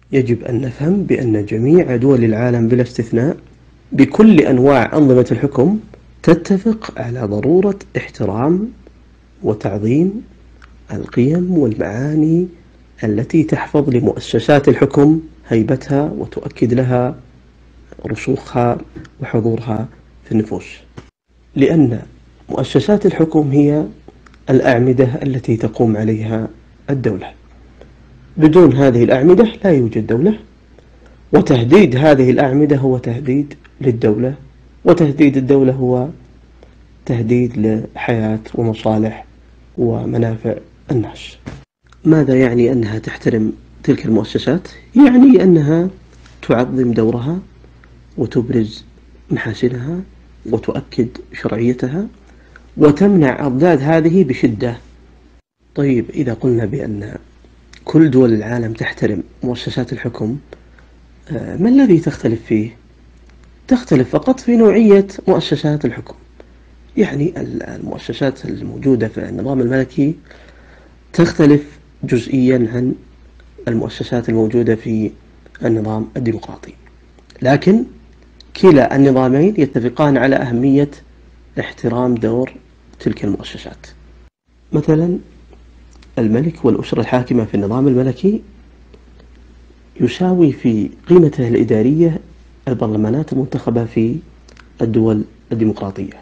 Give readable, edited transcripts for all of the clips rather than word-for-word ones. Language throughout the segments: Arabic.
يجب أن نفهم بأن جميع دول العالم بلا استثناء بكل أنواع أنظمة الحكم تتفق على ضرورة احترام وتعظيم القيم والمعاني التي تحفظ لمؤسسات الحكم هيبتها وتؤكد لها رسوخها وحضورها في النفوس، لأن مؤسسات الحكم هي الأعمدة التي تقوم عليها الدولة. بدون هذه الأعمدة لا يوجد دولة، وتهديد هذه الأعمدة هو تهديد للدولة، وتهديد الدولة هو تهديد لحياة ومصالح ومنافع الناس. ماذا يعني أنها تحترم تلك المؤسسات؟ يعني أنها تعظم دورها وتبرز محاسنها وتؤكد شرعيتها وتمنع أضداد هذه بشدة. طيب، إذا قلنا بأن كل دول العالم تحترم مؤسسات الحكم، ما الذي تختلف فيه؟ تختلف فقط في نوعية مؤسسات الحكم. يعني المؤسسات الموجودة في النظام الملكي تختلف جزئيا عن المؤسسات الموجودة في النظام الديمقراطي، لكن كلا النظامين يتفقان على أهمية احترام دور تلك المؤسسات. مثلا الملك والأسرة الحاكمة في النظام الملكي يساوي في قيمته الإدارية البرلمانات المنتخبة في الدول الديمقراطية،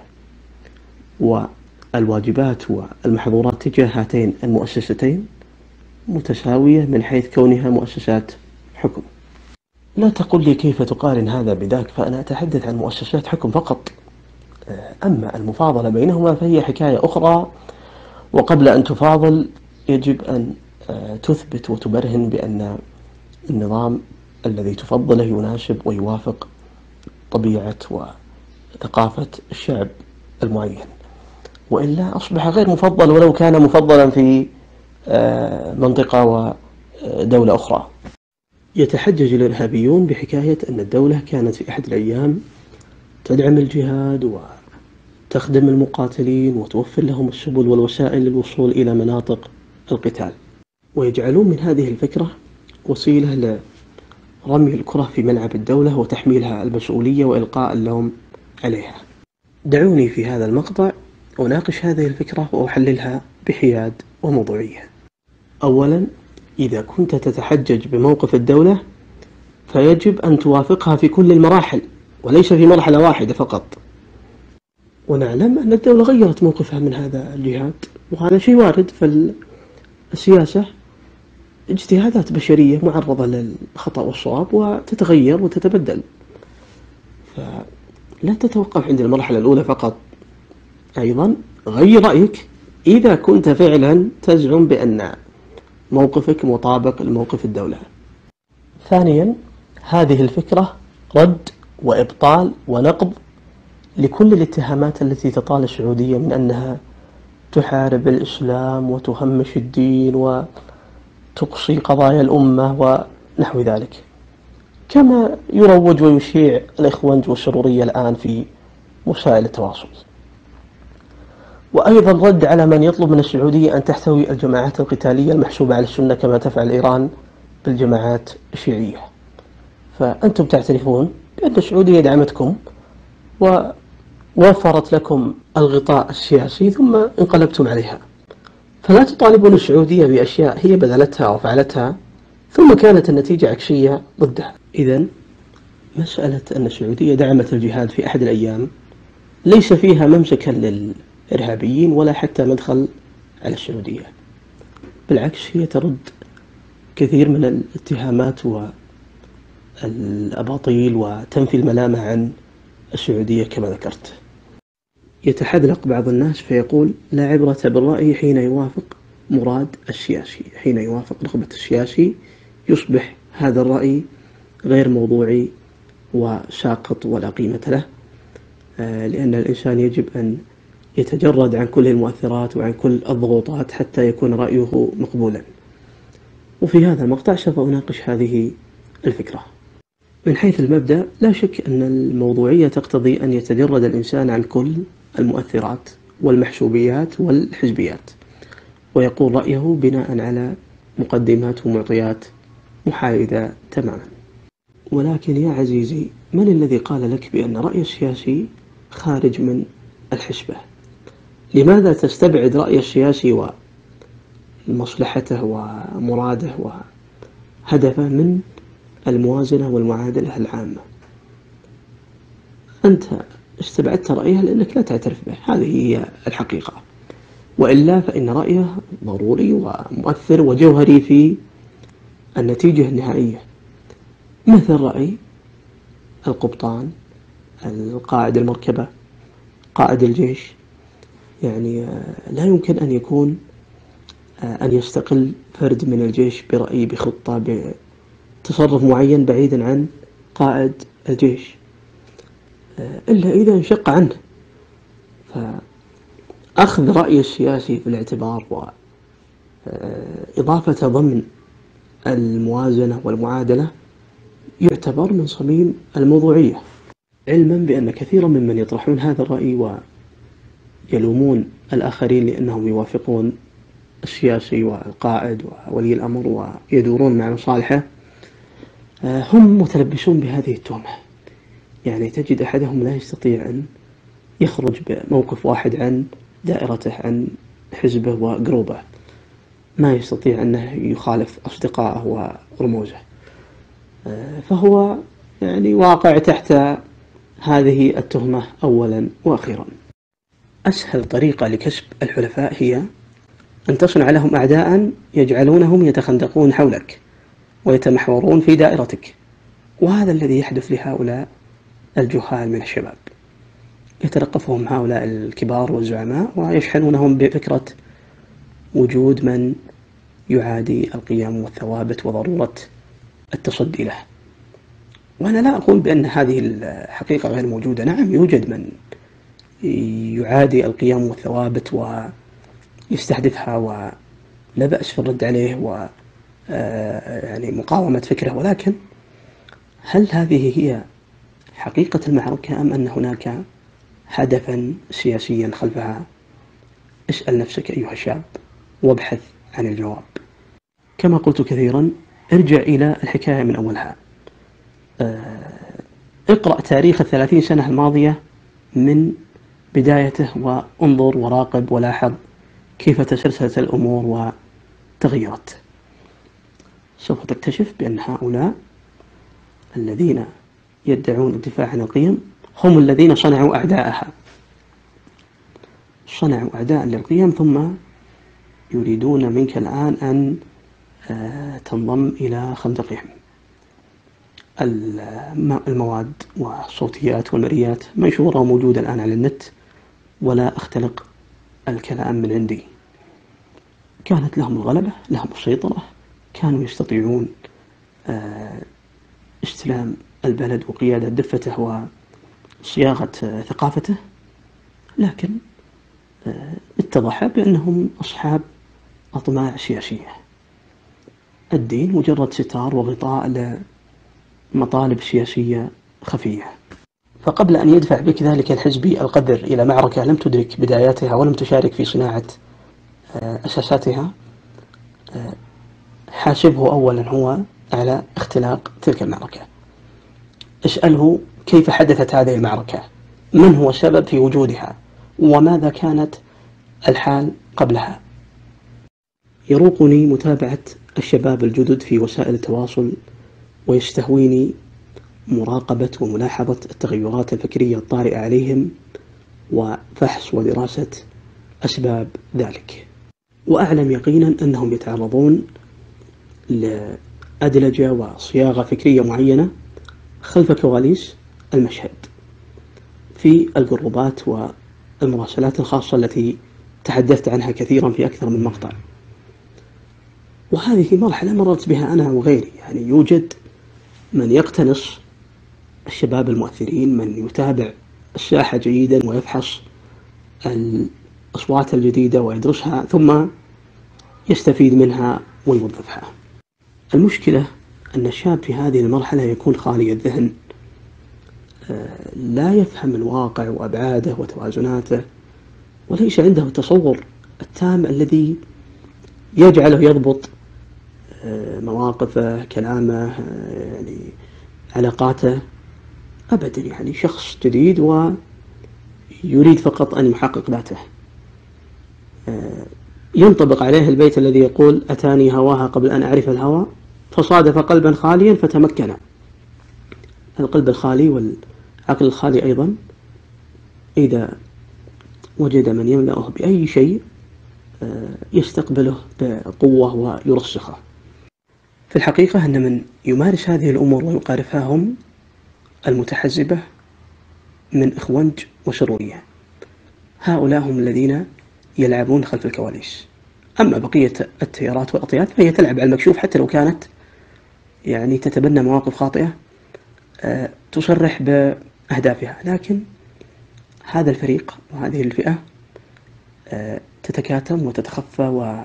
والواجبات والمحظورات تجاه هاتين المؤسستين متساوية من حيث كونها مؤسسات حكم. لا تقل لي كيف تقارن هذا بذاك، فأنا أتحدث عن مؤسسات حكم فقط. أما المفاضلة بينهما فهي حكاية أخرى، وقبل أن تفاضل يجب أن تثبت وتبرهن بأن النظام الذي تفضله يناسب ويوافق طبيعة وثقافة الشعب المعين، وإلا أصبح غير مفضل ولو كان مفضلا في منطقة ودولة أخرى. يتحجج الإرهابيون بحكاية أن الدولة كانت في أحد الأيام تدعم الجهاد وتخدم المقاتلين وتوفر لهم السبل والوسائل للوصول إلى مناطق القتال، ويجعلون من هذه الفكرة وسيلة لرمي الكرة في ملعب الدولة وتحميلها المسؤولية وإلقاء اللوم عليها. دعوني في هذا المقطع أناقش هذه الفكرة وأحللها بحياد وموضوعية. أولا، إذا كنت تتحجج بموقف الدولة فيجب أن توافقها في كل المراحل وليس في مرحلة واحدة فقط. ونعلم أن الدولة غيرت موقفها من هذا الجهاد، وهذا شيء وارد. فالسياسة اجتهادات بشرية معرضة للخطأ والصواب وتتغير وتتبدل، فلا تتوقف عند المرحلة الأولى فقط. أيضا غير رأيك إذا كنت فعلا تزعم بأن موقفك مطابق لموقف الدولة. ثانيا، هذه الفكرة رد وإبطال ونقض لكل الاتهامات التي تطال السعودية من أنها تحارب الإسلام وتهمش الدين وتقصي قضايا الأمة ونحو ذلك، كما يروج ويشيع الإخوانج والسرورية الآن في وسائل التواصل. وأيضا رد على من يطلب من السعودية أن تحتوي الجماعات القتالية المحسوبة على السنة كما تفعل إيران بالجماعات الشيعية. فأنتم تعترفون بأن السعودية دعمتكم ووفرت لكم الغطاء السياسي ثم انقلبتم عليها، فلا تطالبون السعودية بأشياء هي بذلتها وفعلتها ثم كانت النتيجة عكسية ضدها. إذن مسألة أن السعودية دعمت الجهاد في أحد الأيام ليس فيها ممسكا للإرهابيين ولا حتى مدخل على السعودية، بالعكس هي ترد كثير من الاتهامات والأباطيل وتنفي الملامة عن السعودية كما ذكرت. يتحدلق بعض الناس فيقول: لا عبرة بالرأي حين يوافق مراد السياسي. حين يوافق رغبة السياسي يصبح هذا الرأي غير موضوعي وساقط ولا قيمة له، لأن الإنسان يجب أن يتجرد عن كل المؤثرات وعن كل الضغوطات حتى يكون رأيه مقبولا. وفي هذا المقطع سوف أناقش هذه الفكرة. من حيث المبدأ لا شك أن الموضوعية تقتضي أن يتجرد الإنسان عن كل المؤثرات والمحسوبيات والحزبيات، ويقول رأيه بناء على مقدمات ومعطيات محايدة تماما. ولكن يا عزيزي، من الذي قال لك بأن رأي السياسي خارج من الحسبة؟ لماذا تستبعد رأي السياسي ومصلحته ومراده وهدفه من الموازنة والمعادلة العامة؟ أنت استبعدت رأيه لأنك لا تعترف به، هذه هي الحقيقة. وإلا فإن رأيه ضروري ومؤثر وجوهري في النتيجة النهائية، مثل رأي القبطان، القائد المركبة، قائد الجيش. يعني لا يمكن أن يكون أن يستقل فرد من الجيش برأي، بخطة، بتصرف معين بعيدا عن قائد الجيش، إلا إذا انشق عنه. فأخذ رأي السياسي في الاعتبار وإضافة ضمن الموازنة والمعادلة يعتبر من صميم الموضوعية، علما بأن كثيرا ممن يطرحون هذا الرأي ويلومون الآخرين لأنهم يوافقون السياسي والقائد وولي الأمر ويدورون مع مصالحه، هم متلبسون بهذه التهمة. يعني تجد أحدهم لا يستطيع أن يخرج بموقف واحد عن دائرته، عن حزبه وقروبه، ما يستطيع أنه يخالف أصدقائه ورموزه، فهو يعني واقع تحت هذه التهمة أولا وأخيرا. أسهل طريقة لكسب الحلفاء هي أن تصنع لهم أعداء يجعلونهم يتخندقون حولك ويتمحورون في دائرتك، وهذا الذي يحدث لهؤلاء الجهال من الشباب. يتلقفهم هؤلاء الكبار والزعماء ويشحنونهم بفكرة وجود من يعادي القيم والثوابت وضرورة التصدي له. وأنا لا أقول بأن هذه الحقيقة غير موجودة، نعم يوجد من يعادي القيم والثوابت ويستحدثها ولا بأس في الرد عليه يعني مقاومة فكره، ولكن هل هذه هي حقيقة المعركة أم أن هناك هدفا سياسيا خلفها؟ اسأل نفسك أيها الشاب وابحث عن الجواب. كما قلت كثيرا، ارجع إلى الحكاية من أولها، اقرأ تاريخ 30 سنة الماضية من بدايته وانظر وراقب ولاحظ كيف تسلسلت الأمور وتغيرت. سوف تكتشف بأن هؤلاء الذين يدعون الدفاع عن القيم هم الذين صنعوا أعداءها، صنعوا أعداء للقيم، ثم يريدون منك الآن أن تنضم إلى خندقهم. المواد والصوتيات والمرئيات منشورة وموجودة الآن على النت، ولا أختلق الكلام من عندي. كانت لهم الغلبة، لهم السيطرة، كانوا يستطيعون استلام البلد وقيادة دفته وصياغة ثقافته، لكن اتضح بأنهم أصحاب أطماع سياسية. الدين مجرد ستار وغطاء لمطالب سياسية خفية. فقبل أن يدفع بك ذلك الحزبي القذر إلى معركة لم تدرك بداياتها ولم تشارك في صناعة أساساتها، حاسبه أولا هو على اختلاق تلك المعركة. اسأله كيف حدثت هذه المعركة، من هو السبب في وجودها، وماذا كانت الحال قبلها. يروقني متابعة الشباب الجدد في وسائل التواصل، ويستهويني مراقبة وملاحظة التغيرات الفكرية الطارئة عليهم وفحص ودراسة أسباب ذلك. وأعلم يقينا أنهم يتعرضون لأدلجة وصياغة فكرية معينة خلف كواليس المشهد في الجروبات والمراسلات الخاصة التي تحدثت عنها كثيرا في أكثر من مقطع. وهذه مرحلة مررت بها أنا وغيري. يعني يوجد من يقتنص الشباب المؤثرين، من يتابع الساحة جيدا ويفحص الأصوات الجديدة ويدرسها ثم يستفيد منها ويوظفها. المشكلة أن الشاب في هذه المرحلة يكون خالي الذهن، لا يفهم الواقع وأبعاده وتوازناته، وليس عنده التصور التام الذي يجعله يضبط مواقفه، كلامه، يعني علاقاته، أبدا، يعني شخص جديد ويريد فقط أن يحقق ذاته. ينطبق عليه البيت الذي يقول: أتاني هواها قبل أن أعرف الهوى، فصادف قلبا خاليا فتمكن. القلب الخالي والعقل الخالي أيضا إذا وجد من يملأه بأي شيء يستقبله بقوة ويرسخه. في الحقيقة أن من يمارس هذه الأمور ويقارفها هم المتحزبة من إخوانج وشرورية. هؤلاء هم الذين يلعبون خلف الكواليس. أما بقية التيارات والأطيات فهي تلعب على المكشوف، حتى لو كانت يعني تتبنى مواقف خاطئة تصرح بأهدافها، لكن هذا الفريق وهذه الفئة تتكاتم وتتخفى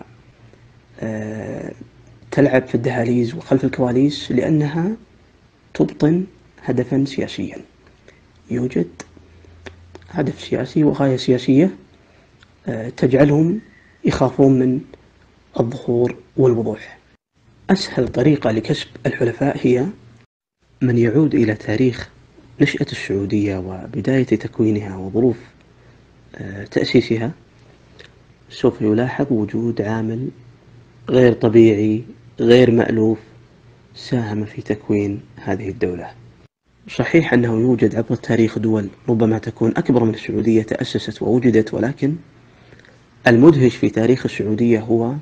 وتلعب في الدهاليز وخلف الكواليس، لأنها تبطن هدفا سياسيا. يوجد هدف سياسي وغاية سياسية تجعلهم يخافون من الظهور والوضوح. أسهل طريقة لكسب الحلفاء هي من يعود إلى تاريخ نشأة السعودية وبداية تكوينها وظروف تأسيسها، سوف يلاحظ وجود عامل غير طبيعي غير مألوف ساهم في تكوين هذه الدولة. صحيح أنه يوجد عبر التاريخ دول ربما تكون أكبر من السعودية تأسست ووجدت، ولكن المدهش في تاريخ السعودية هو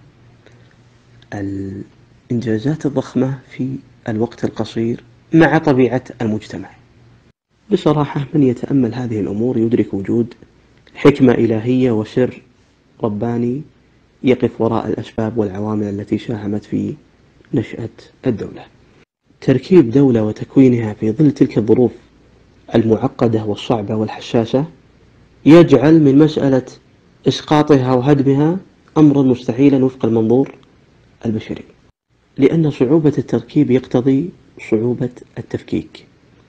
الإنجازات الضخمة في الوقت القصير مع طبيعة المجتمع. بصراحة من يتأمل هذه الأمور يدرك وجود حكمة إلهية وسر رباني يقف وراء الأسباب والعوامل التي ساهمت في نشأة الدولة. تركيب دولة وتكوينها في ظل تلك الظروف المعقدة والصعبة والحساسة يجعل من مسألة إسقاطها وهدمها أمرا مستحيلا وفق المنظور البشري، لأن صعوبة التركيب يقتضي صعوبة التفكيك،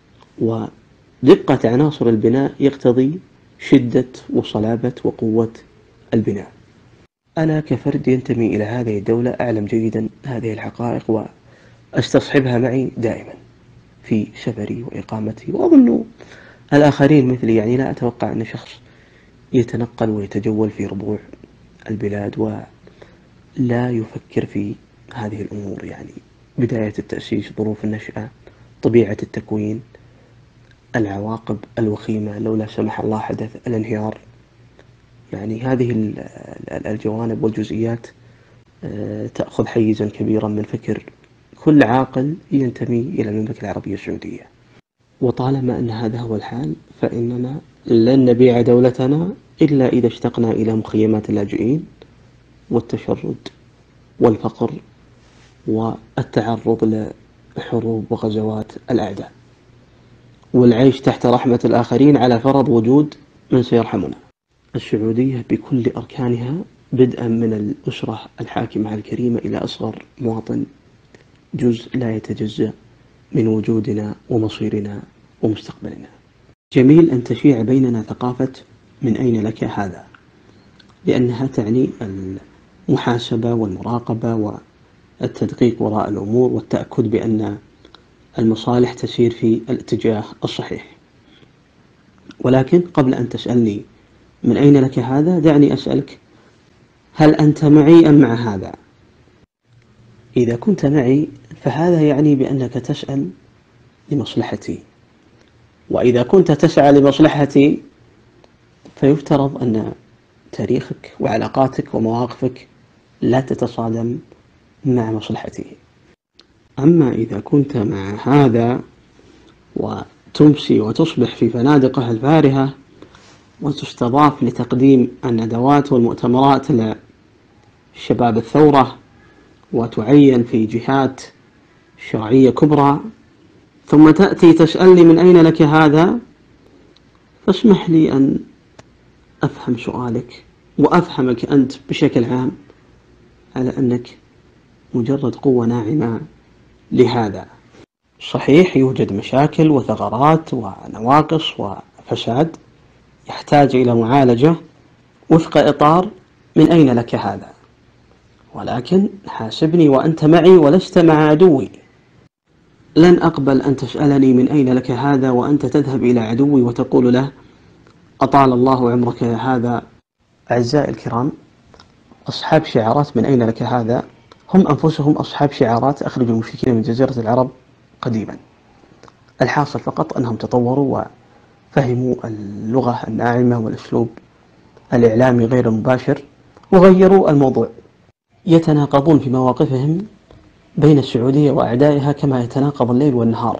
ودقة عناصر البناء يقتضي شدة وصلابة وقوة البناء. أنا كفرد ينتمي إلى هذه الدولة أعلم جيدا هذه الحقائق وأستصحبها معي دائما في سفري وإقامتي، وأظن الآخرين مثلي. يعني لا أتوقع أن شخص يتنقل ويتجول في ربوع البلاد ولا يفكر في هذه الأمور، يعني بداية التأسيس، ظروف النشأة، طبيعة التكوين، العواقب الوخيمة لو لا سمح الله حدث الانهيار. يعني هذه الجوانب والجزئيات تأخذ حيزا كبيرا من فكر كل عاقل ينتمي إلى المملكة العربية السعودية. وطالما أن هذا هو الحال فإننا لن نبيع دولتنا إلا إذا اشتقنا إلى مخيمات اللاجئين والتشرد والفقر والتعرض لحروب وغزوات الأعداء، والعيش تحت رحمة الآخرين على فرض وجود من سيرحمنا. السعودية بكل أركانها بدءا من الأسرة الحاكمة الكريمة إلى أصغر مواطن جزء لا يتجزأ من وجودنا ومصيرنا ومستقبلنا. جميل أن تشيع بيننا ثقافة من أين لك هذا، لأنها تعني المحاسبة والمراقبة والتدقيق وراء الأمور والتأكد بأن المصالح تسير في الاتجاه الصحيح. ولكن قبل أن تسألني من أين لك هذا، دعني أسألك: هل أنت معي أم مع هذا؟ إذا كنت معي فهذا يعني بأنك تسأل لمصلحتي، وإذا كنت تسعى لمصلحتي فيفترض أن تاريخك وعلاقاتك ومواقفك لا تتصادم مع مصلحتي. أما إذا كنت مع هذا وتمسي وتصبح في فنادقه الفارهة وتستضاف لتقديم الندوات والمؤتمرات لشباب الثورة وتعين في جهات شرعية كبرى، ثم تأتي تسألني من أين لك هذا، فاسمح لي أن أفهم سؤالك وأفهمك أنت بشكل عام على أنك مجرد قوة ناعمة لهذا. صحيح يوجد مشاكل وثغرات ونواقص وفساد يحتاج إلى معالجة وفق إطار من أين لك هذا، ولكن حاسبني وأنت معي ولست مع عدوي. لن أقبل أن تسألني من أين لك هذا وأنت تذهب إلى عدوي وتقول له أطال الله عمرك يا هذا. أعزائي الكرام، أصحاب شعارات من أين لك هذا هم أنفسهم أصحاب شعارات أخرجوا المشركين من جزيرة العرب قديما. الحاصل فقط أنهم تطوروا وفهموا اللغة الناعمة والأسلوب الإعلامي غير المباشر وغيروا الموضوع. يتناقضون في مواقفهم بين السعودية وأعدائها كما يتناقض الليل والنهار.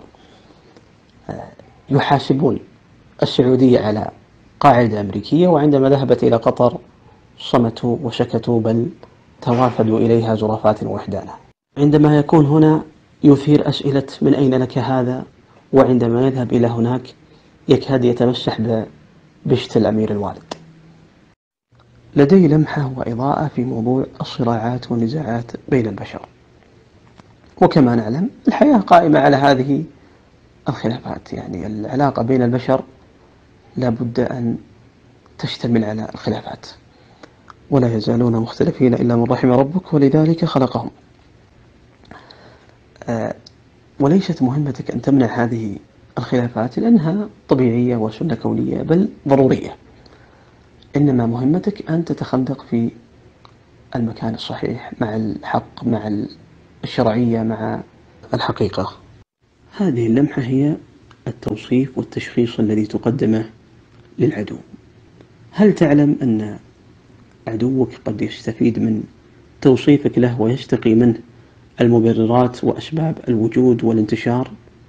يحاسبون السعودية على قاعدة أمريكية، وعندما ذهبت إلى قطر صمتوا وسكتوا، بل توافدوا إليها زرافات ووحدانا. عندما يكون هنا يثير أسئلة من أين لك هذا، وعندما يذهب إلى هناك يكاد يتمسح بشت الأمير الوالد. لدي لمحة وإضاءة في موضوع الصراعات والنزاعات بين البشر، وكما نعلم الحياة قائمة على هذه الخلافات. يعني العلاقة بين البشر لابد أن تشتمل على الخلافات، ولا يزالون مختلفين إلا من رحم ربك ولذلك خلقهم. وليست مهمتك أن تمنع هذه الخلافات لأنها طبيعية وسنة كونية بل ضرورية، إنما مهمتك أن تتخندق في المكان الصحيح مع الحق، مع الشرعية، مع الحقيقة. هذه اللمحة هي التوصيف والتشخيص الذي تقدمه للعدو. هل تعلم أن عدوك قد يستفيد من توصيفك له ويستقي منه المبررات وأسباب الوجود والانتشار،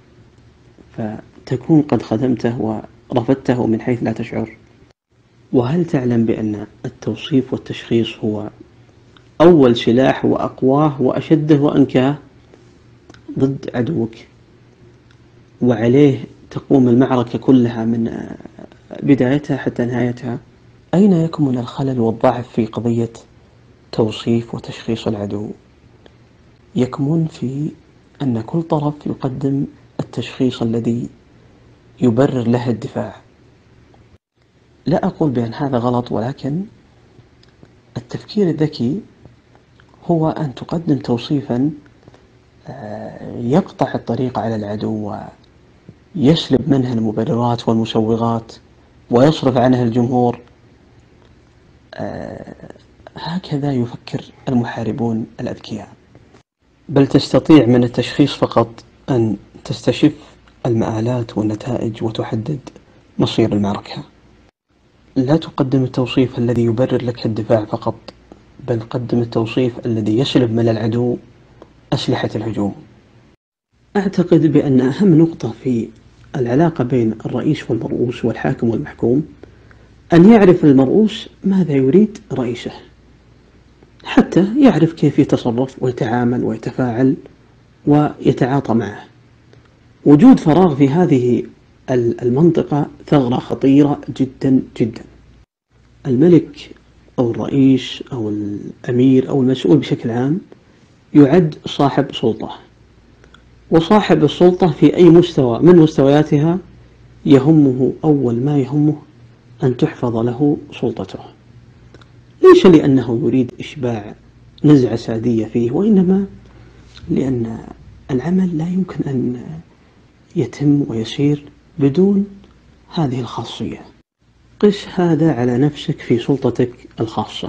فتكون قد خدمته ورفدته من حيث لا تشعر؟ وهل تعلم بأن التوصيف والتشخيص هو أول سلاح وأقواه وأشده وأنكاه ضد عدوك، وعليه تقوم المعركة كلها من بدايتها حتى نهايتها؟ أين يكمن الخلل والضعف في قضية توصيف وتشخيص العدو؟ يكمن في أن كل طرف يقدم التشخيص الذي يبرر له الدفاع. لا أقول بأن هذا غلط، ولكن التفكير الذكي هو أن تقدم توصيفا يقطع الطريق على العدو ويسلب منه المبررات والمسوغات ويصرف عنه الجمهور. هكذا يفكر المحاربون الأذكياء. بل تستطيع من التشخيص فقط أن تستشف المآلات والنتائج وتحدد مصير المعركة. لا تقدم التوصيف الذي يبرر لك الدفاع فقط، بل قدم التوصيف الذي يسلب من العدو أسلحة الهجوم. أعتقد بأن أهم نقطة في العلاقة بين الرئيس والمرؤوس والحاكم والمحكوم أن يعرف المرؤوس ماذا يريد رئيسه، حتى يعرف كيف يتصرف ويتعامل ويتفاعل ويتعاطى معه. وجود فراغ في هذه المنطقة ثغرة خطيرة جدا جدا. الملك أو الرئيس أو الأمير أو المسؤول بشكل عام يعد صاحب سلطة، وصاحب السلطة في أي مستوى من مستوياتها يهمه أول ما يهمه أن تحفظ له سلطته، ليس لأنه يريد إشباع نزعة سادية فيه، وإنما لأن العمل لا يمكن أن يتم ويسير بدون هذه الخاصية. قس هذا على نفسك في سلطتك الخاصة،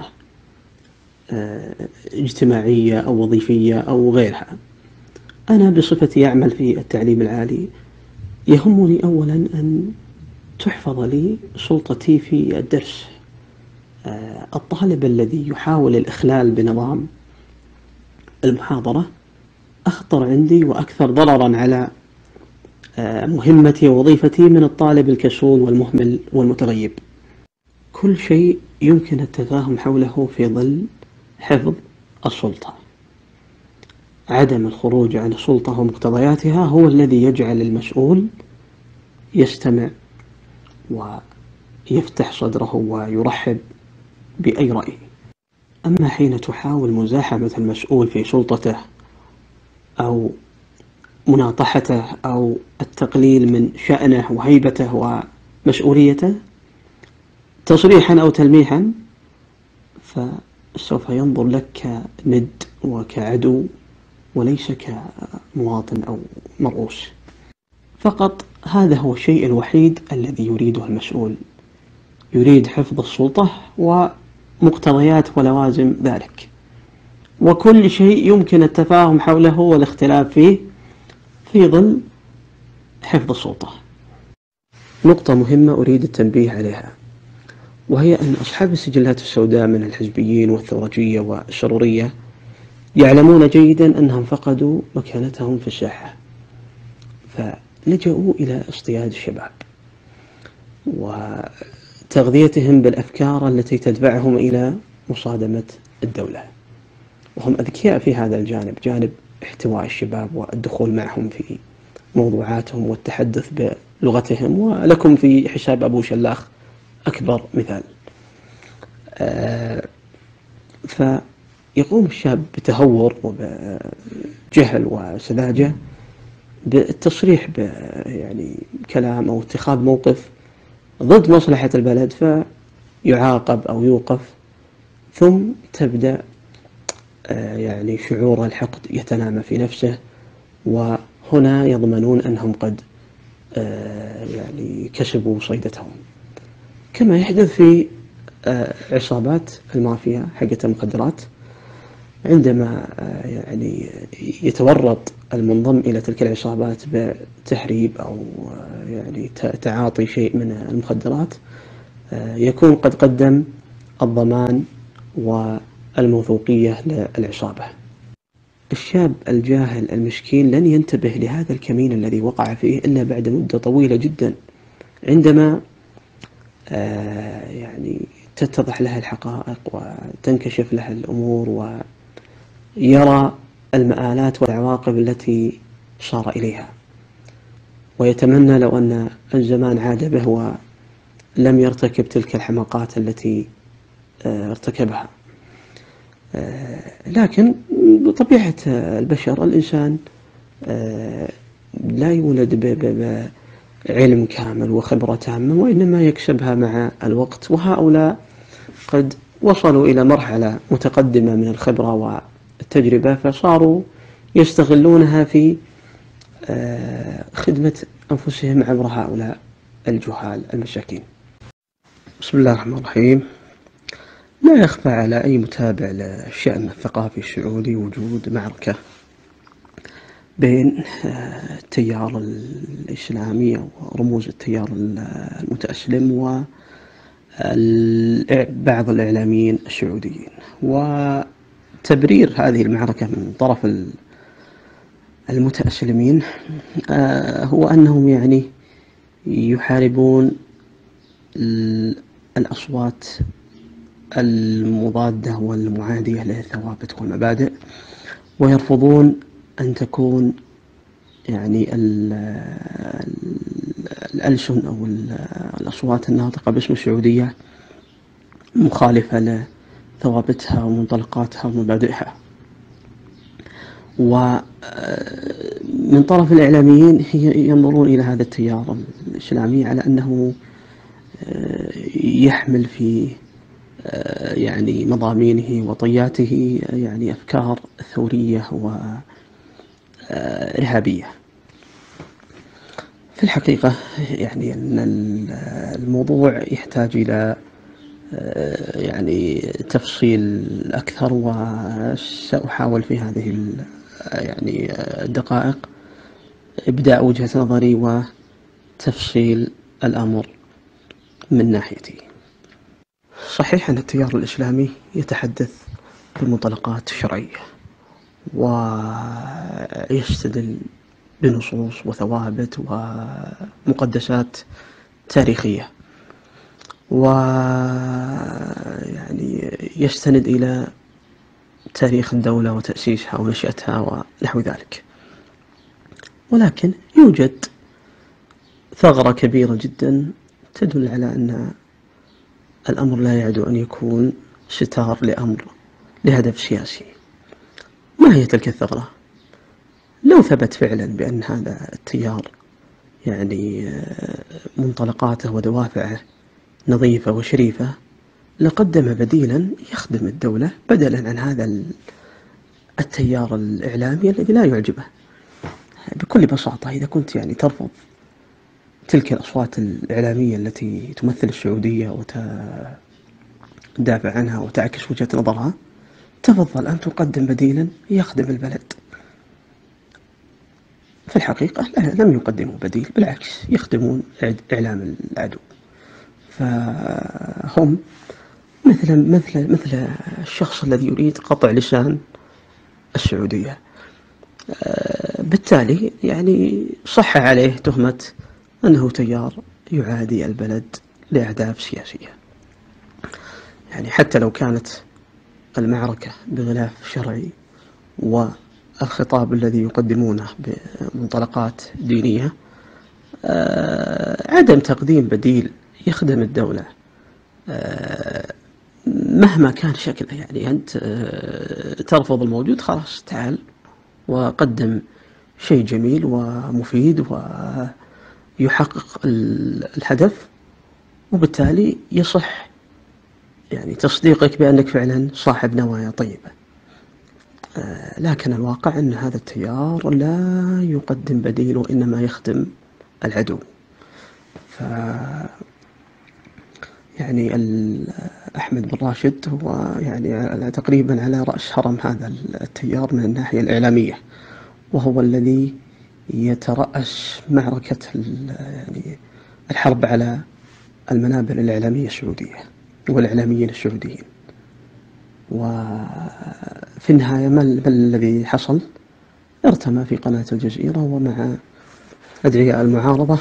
اجتماعية أو وظيفية أو غيرها. أنا بصفتي أعمل في التعليم العالي يهمني أولا أن تحفظ لي سلطتي في الدرس. الطالب الذي يحاول الإخلال بنظام المحاضرة أخطر عندي وأكثر ضررا على مهمتي ووظيفتي من الطالب الكسول والمهمل والمتغيب. كل شيء يمكن التفاهم حوله في ظل حفظ السلطة. عدم الخروج عن السلطة ومقتضياتها هو الذي يجعل المسؤول يستمع ويفتح صدره ويرحب بأي رأي. أما حين تحاول مزاحمة المسؤول في سلطته أو مناطحته أو التقليل من شأنه وهيبته ومسؤوليته تصريحا أو تلميحا، سوف ينظر لك كند وكعدو وليس كمواطن أو مرؤوس. فقط هذا هو الشيء الوحيد الذي يريده المسؤول، يريد حفظ السلطة ومقتضيات ولوازم ذلك، وكل شيء يمكن التفاهم حوله والاختلاف فيه في ظل حفظ السلطة. نقطة مهمة أريد التنبيه عليها، وهي أن أصحاب السجلات السوداء من الحزبيين والثورجية والشرورية يعلمون جيدا أنهم فقدوا مكانتهم في الساحة، فلجأوا إلى اصطياد الشباب وتغذيتهم بالأفكار التي تدفعهم إلى مصادمة الدولة، وهم أذكياء في هذا الجانب، جانب احتواء الشباب والدخول معهم في موضوعاتهم والتحدث بلغتهم. ولكم في حساب أبو شلاخ أكبر مثال. فيقوم الشاب بتهور وبجهل وسذاجة بالتصريح يعني كلام أو اتخاذ موقف ضد مصلحة البلد، فيعاقب أو يوقف، ثم تبدأ يعني شعور الحقد يتنامى في نفسه، وهنا يضمنون أنهم قد يعني كسبوا صيدتهم، كما يحدث في عصابات المافيا حقة المخدرات. عندما يعني يتورط المنضم إلى تلك العصابات بتهريب أو يعني تعاطي شيء من المخدرات، يكون قد قدم الضمان والموثوقية للعصابة. الشاب الجاهل المسكين لن ينتبه لهذا الكمين الذي وقع فيه إلا بعد مدة طويلة جدا، عندما يعني تتضح له الحقائق وتنكشف له الأمور ويرى المآلات والعواقب التي صار إليها، ويتمنى لو أن الزمان عاد به ولم يرتكب تلك الحماقات التي ارتكبها. لكن بطبيعة البشر الإنسان لا يولد بعلم كامل وخبرة تامة، وإنما يكسبها مع الوقت، وهؤلاء قد وصلوا إلى مرحلة متقدمة من الخبرة والتجربة، فصاروا يستغلونها في خدمة أنفسهم عبر هؤلاء الجهال المساكين. بسم الله الرحمن الرحيم. لا يخفى على أي متابع للشأن الثقافي السعودي وجود معركة بين التيار الإسلامي ورموز التيار المتأسلم وبعض الإعلاميين السعوديين، وتبرير هذه المعركة من طرف المتأسلمين هو أنهم يعني يحاربون الأصوات المضادة والمعادية للثوابت والمبادئ، ويرفضون أن تكون يعني الألسن أو الأصوات الناطقة باسم السعودية مخالفة لثوابتها ومنطلقاتها ومبادئها. ومن طرف الإعلاميين ينظرون إلى هذا التيار الإسلامي على أنه يحمل في يعني مضامينه وطياته يعني أفكار ثورية وإرهابية. في الحقيقة يعني أن الموضوع يحتاج إلى يعني تفصيل أكثر، وسأحاول في هذه يعني الدقائق إبداء وجهة نظري وتفصيل الأمر من ناحيتي. صحيح أن التيار الإسلامي يتحدث بمنطلقات شرعية ويستدل بنصوص وثوابت ومقدسات تاريخية، ويعني يستند إلى تاريخ الدولة وتأسيسها ونشأتها ونحو ذلك. ولكن يوجد ثغرة كبيرة جدا تدل على أن الأمر لا يعد أن يكون ستار لأمر لهدف سياسي. ما هي تلك الثغرة؟ لو ثبت فعلا بأن هذا التيار يعني منطلقاته ودوافعه نظيفة وشريفة، لقدم بديلا يخدم الدولة بدلا عن هذا التيار الإعلامي الذي لا يعجبه. بكل بساطة إذا كنت يعني ترفض تلك الأصوات الإعلامية التي تمثل السعودية وتدافع عنها وتعكس وجهة نظرها، تفضل أن تقدم بديلا يخدم البلد. في الحقيقة لم يقدموا بديل، بالعكس يخدمون إعلام العدو. فهم مثل الشخص الذي يريد قطع لسان السعودية. بالتالي يعني صح عليه تهمة أنه تيار يعادي البلد لأهداف سياسية. يعني حتى لو كانت المعركة بغلاف شرعي والخطاب الذي يقدمونه بمنطلقات دينية، عدم تقديم بديل يخدم الدولة مهما كان شكله، يعني أنت ترفض الموجود، خلاص تعال وقدم شيء جميل ومفيد ويحقق الهدف، وبالتالي يصح يعني تصديقك بأنك فعلا صاحب نوايا طيبة. لكن الواقع أن هذا التيار لا يقدم بديل وإنما يخدم العدو. يعني أحمد بن راشد هو يعني تقريبا على رأس هرم هذا التيار من الناحية الإعلامية، وهو الذي يترأس معركة يعني الحرب على المنابر الإعلامية السعودية والإعلاميين السعوديين. وفي النهاية ما الذي حصل؟ ارتمى في قناة الجزيرة ومع أدعياء المعارضة،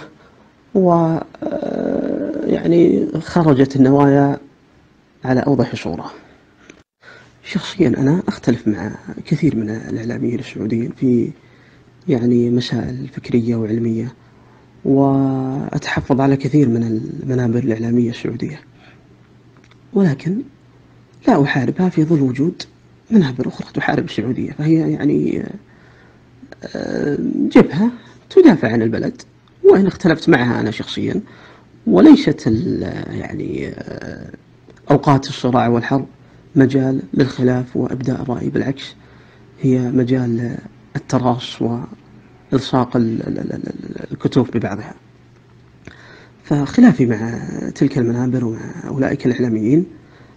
ويعني خرجت النوايا على أوضح صورة. شخصيا أنا أختلف مع كثير من الإعلاميين السعوديين في يعني مسائل فكرية وعلمية، وأتحفظ على كثير من المنابر الإعلامية السعودية، ولكن لا أحاربها في ظل وجود منابر أخرى تحارب السعودية. فهي يعني جبهة تدافع عن البلد، وإن اختلفت معها أنا شخصيا، وليست يعني أوقات الصراع والحرب مجال للخلاف وإبداء الرأي، بالعكس هي مجال التراص وإلصاق الكتب ببعضها. فخلافي مع تلك المنابر ومع أولئك الإعلاميين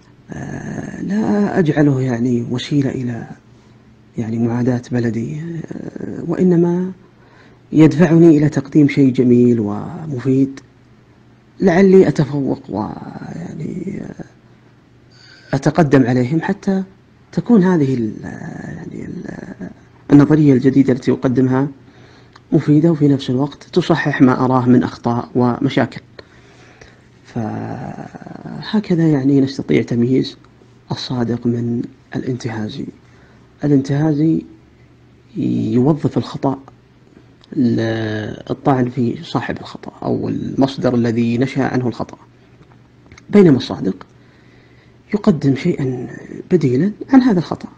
لا أجعله يعني وسيلة إلى يعني معاداة بلدي، وإنما يدفعني إلى تقديم شيء جميل ومفيد، لعلي أتفوق ويعني أتقدم عليهم، حتى تكون هذه يعني النظرية الجديدة التي أقدمها مفيدة وفي نفس الوقت تصحح ما أراه من أخطاء ومشاكل. فهكذا يعني نستطيع تمييز الصادق من الانتهازي. الانتهازي يوظف الخطأ للطعن في صاحب الخطأ أو المصدر الذي نشأ عنه الخطأ، بينما الصادق يقدم شيئا بديلا عن هذا الخطأ.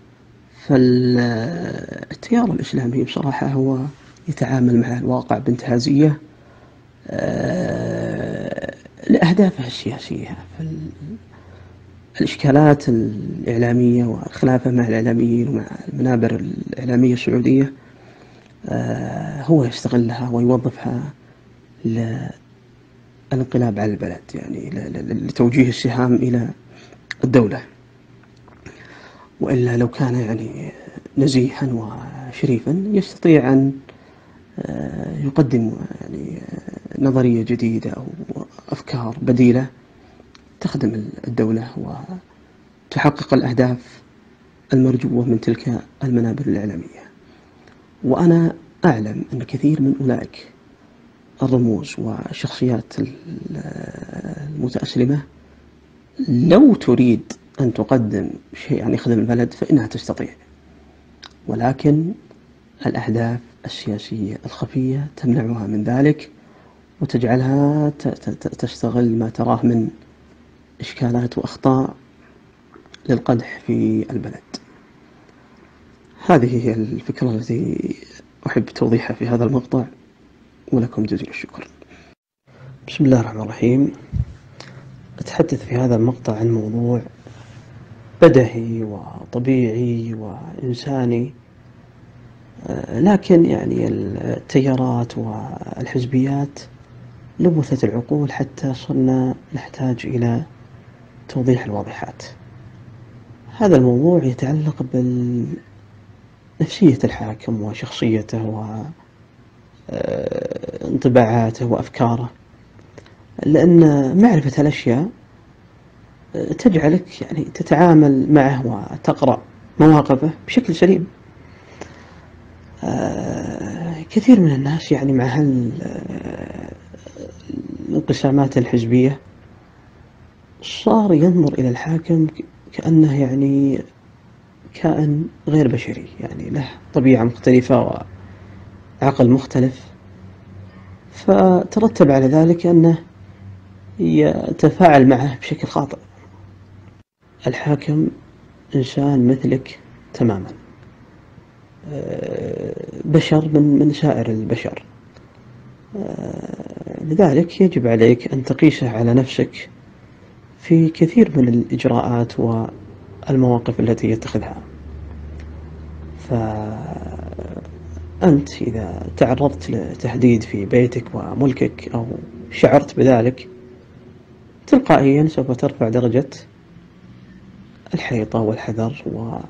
فالتيار الإسلامي بصراحة هو يتعامل مع الواقع بانتهازية لأهدافه السياسية. الإشكالات الإعلامية والخلافة مع الإعلاميين ومع المنابر الإعلامية السعودية هو يستغلها ويوظفها للانقلاب على البلد، يعني لتوجيه السهام إلى الدولة. وإلا لو كان يعني نزيها وشريفا يستطيع أن يقدم يعني نظرية جديدة أو أفكار بديلة تخدم الدولة وتحقق الأهداف المرجوة من تلك المنابر الإعلامية. وأنا أعلم أن كثير من أولئك الرموز والشخصيات المتأسلمة لو تريد أن تقدم شيء يعني يخدم البلد فإنها تستطيع، ولكن الأهداف السياسية الخفية تمنعها من ذلك وتجعلها تستغل ما تراه من إشكالات وأخطاء للقدح في البلد. هذه هي الفكرة التي أحب توضيحها في هذا المقطع، ولكم جزيل الشكر. بسم الله الرحمن الرحيم. أتحدث في هذا المقطع عن موضوع بدهي وطبيعي وإنساني، لكن يعني التيارات والحزبيات لبثت العقول حتى صرنا نحتاج إلى توضيح الواضحات. هذا الموضوع يتعلق بنفسية الحاكم وشخصيته وانطباعاته وأفكاره، لأن معرفة الأشياء تجعلك يعني تتعامل معه وتقرأ مواقفه بشكل سليم. كثير من الناس يعني مع الانقسامات الحزبية صار ينظر إلى الحاكم كأنه يعني كائن غير بشري، يعني له طبيعة مختلفة وعقل مختلف، فترتب على ذلك أنه يتفاعل معه بشكل خاطئ. الحاكم إنسان مثلك تماما، بشر من سائر البشر، لذلك يجب عليك أن تقيسه على نفسك في كثير من الإجراءات والمواقف التي يتخذها. فأنت إذا تعرضت لتهديد في بيتك وملكك أو شعرت بذلك، تلقائيا سوف ترفع درجة الحيطة والحذر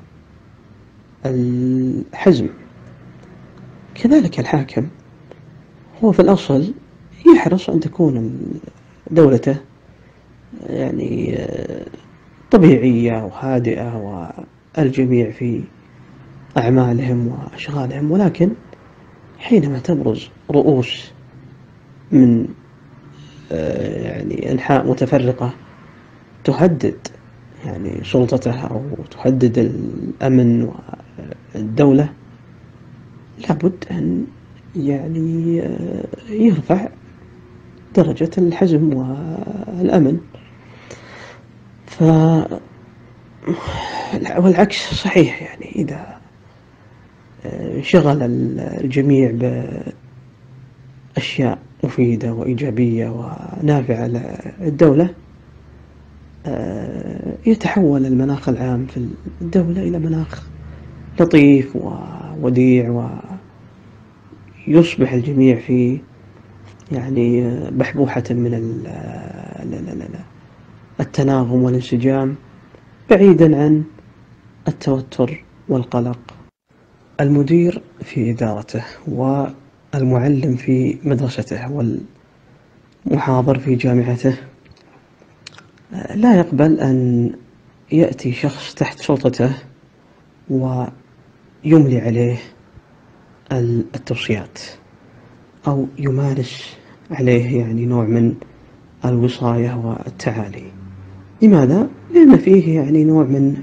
والحزم. كذلك الحاكم هو في الأصل يحرص أن تكون دولته يعني طبيعية وهادئة والجميع في أعمالهم وأشغالهم، ولكن حينما تبرز رؤوس من يعني أنحاء متفرقة تهدد يعني سلطته أو تهدد الأمن والدولة، لابد أن يعني يرفع درجة الحزم والأمن. والعكس صحيح، يعني إذا شغل الجميع بأشياء مفيدة وإيجابية ونافعة للدولة، يتحول المناخ العام في الدولة إلى مناخ لطيف ووديع، ويصبح الجميع في يعني بحبوحة من التناغم والانسجام، بعيدا عن التوتر والقلق. المدير في إدارته والمعلم في مدرسته والمحاضر في جامعته لا يقبل أن يأتي شخص تحت سلطته ويملي عليه التوصيات أو يمارس عليه يعني نوع من الوصاية والتعالي. لماذا؟ لأن فيه يعني نوع من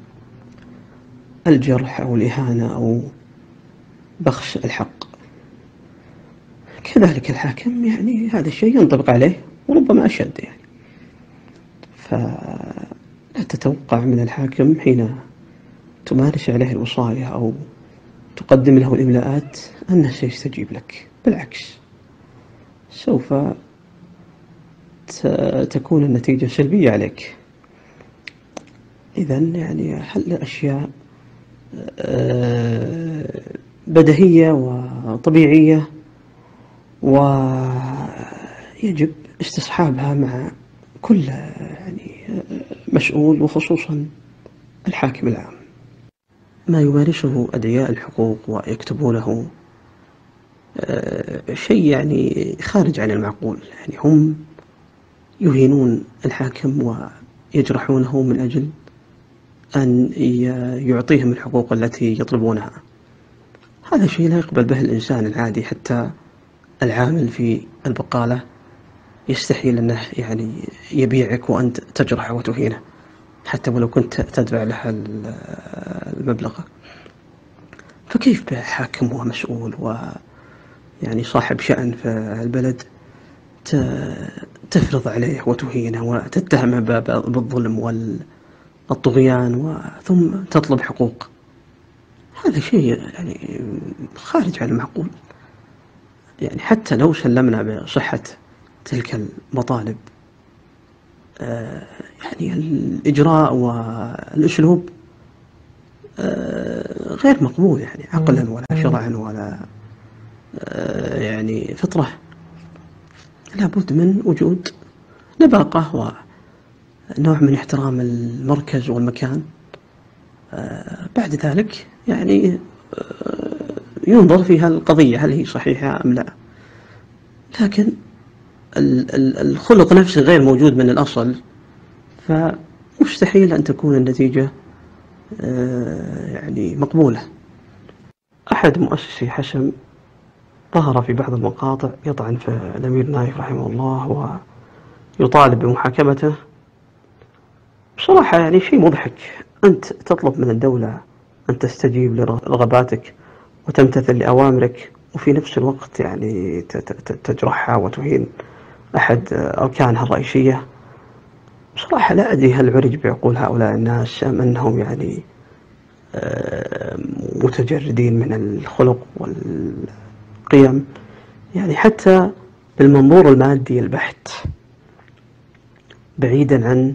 الجرح أو الإهانة أو بخس الحق. كذلك الحاكم يعني هذا الشيء ينطبق عليه وربما أشد، يعني فلا تتوقع من الحاكم حين تمارس عليه الوصاية أو تقدم له الإملاءات أنه سيستجيب لك، بالعكس سوف تكون النتيجة سلبية عليك. إذن يعني حل أشياء بديهية وطبيعية ويجب استصحابها مع كل يعني مسؤول، وخصوصا الحاكم العام. ما يمارسه أدعياء الحقوق ويكتبونه شيء يعني خارج عن المعقول، يعني هم يهينون الحاكم ويجرحونه من أجل أن يعطيهم الحقوق التي يطلبونها. هذا شيء لا يقبل به الإنسان العادي، حتى العامل في البقالة يستحيل أنه يعني يبيعك وأنت تجرحه وتهينه حتى ولو كنت تدفع له المبلغ. فكيف بحاكم ومسؤول ويعني صاحب شأن في البلد تفرض عليه وتهينه وتتهمه بالظلم والطغيان ثم تطلب حقوق؟ هذا شيء يعني خارج عن المعقول. يعني حتى لو سلمنا بصحة تلك المطالب، يعني الإجراء والأسلوب غير مقبول، يعني عقلا ولا شرعا ولا يعني فطرة. لابد من وجود لباقة ونوع من احترام المركز والمكان. بعد ذلك يعني ينظر في هالقضية هل هي صحيحة أم لا. لكن الخلق نفسه غير موجود من الأصل، فمستحيل أن تكون النتيجة يعني مقبولة. أحد مؤسسي حشم ظهر في بعض المقاطع يطعن في الأمير نايف رحمه الله ويطالب بمحاكمته. بصراحة يعني شيء مضحك، أنت تطلب من الدولة أن تستجيب لرغباتك وتمتثل لأوامرك، وفي نفس الوقت يعني تجرحها وتهين أحد أركانها الرئيسية. بصراحة لا أدري هل عرج بعقول هؤلاء الناس أم أنهم يعني متجردين من الخلق والقيم، يعني حتى بالمنظور المادي البحت بعيدا عن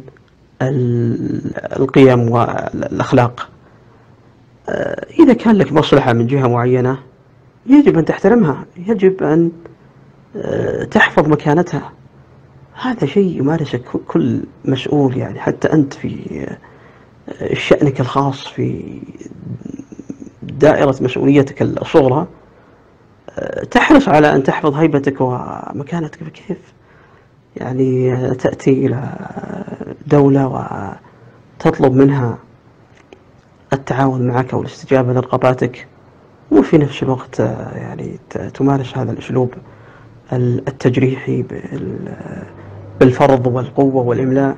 القيم والأخلاق. إذا كان لك مصلحة من جهة معينة يجب أن تحترمها، يجب أن تحفظ مكانتها. هذا شيء يمارسه كل مسؤول، يعني حتى أنت في شأنك الخاص في دائرة مسؤوليتك الصغرى تحرص على أن تحفظ هيبتك ومكانتك. كيف يعني تأتي إلى دولة وتطلب منها التعاون معك والاستجابة لرغباتك، وفي نفس الوقت يعني تمارس هذا الأسلوب التجريحي بالفرض والقوة والإملاء؟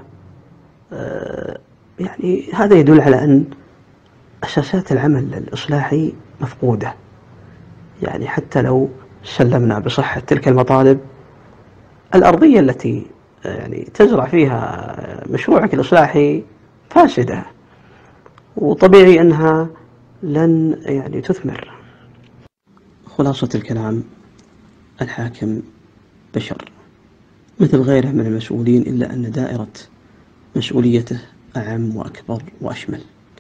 يعني هذا يدل على أن أساسات العمل الإصلاحي مفقودة. يعني حتى لو سلمنا بصحة تلك المطالب، الأرضية التي يعني تزرع فيها مشروعك الإصلاحي فاسدة، وطبيعي أنها لن يعني تثمر. خلاصة الكلام، الحاكم بشر مثل غيره من المسؤولين، إلا أن دائرة مسؤوليته أعم وأكبر وأشمل.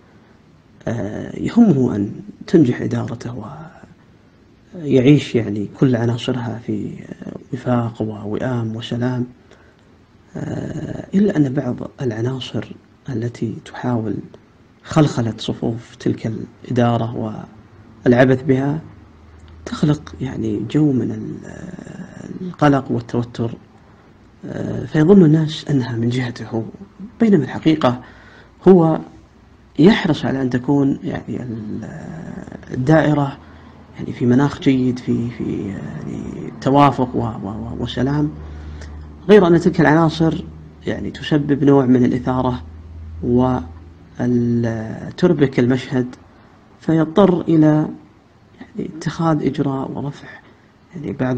يهمه أن تنجح إدارته ويعيش يعني كل عناصرها في وفاق ووئام وسلام، إلا أن بعض العناصر التي تحاول خلخلة صفوف تلك الإدارة والعبث بها تخلق يعني جو من القلق والتوتر، فيظن الناس أنها من جهته، بينما الحقيقة هو يحرص على أن تكون يعني الدائرة يعني في مناخ جيد، في يعني توافق وسلام، غير أن تلك العناصر يعني تسبب نوع من الإثارة وتربك المشهد، فيضطر إلى يعني اتخاذ إجراء ورفع يعني بعض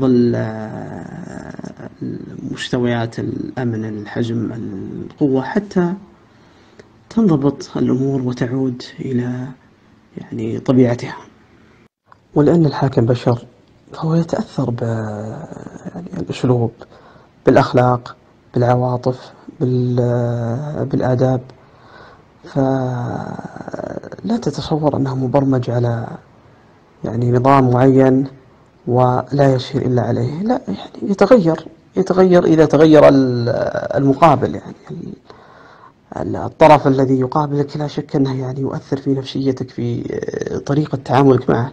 المستويات الأمن، الحزم، القوة، حتى تنضبط الأمور وتعود إلى يعني طبيعتها. ولأن الحاكم بشر فهو يتأثر يعني الأسلوب، بالأخلاق، بالعواطف، بالآداب، فلا تتصور أنه مبرمج على يعني نظام معين ولا يسير إلا عليه. لا، يعني يتغير إذا تغير المقابل، يعني الطرف الذي يقابلك لا شك أنه يعني يؤثر في نفسيتك، في طريقة تعاملك معه.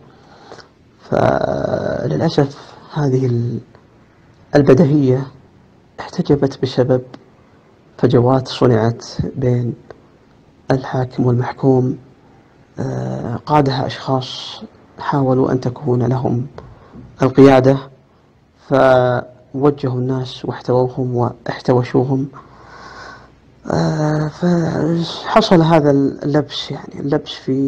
فللأسف هذه البديهية احتجبت بسبب فجوات صنعت بين الحاكم والمحكوم، قادها أشخاص حاولوا أن تكون لهم القيادة، فوجهوا الناس واحتووهم واحتوشوهم، فحصل هذا اللبس، يعني اللبس في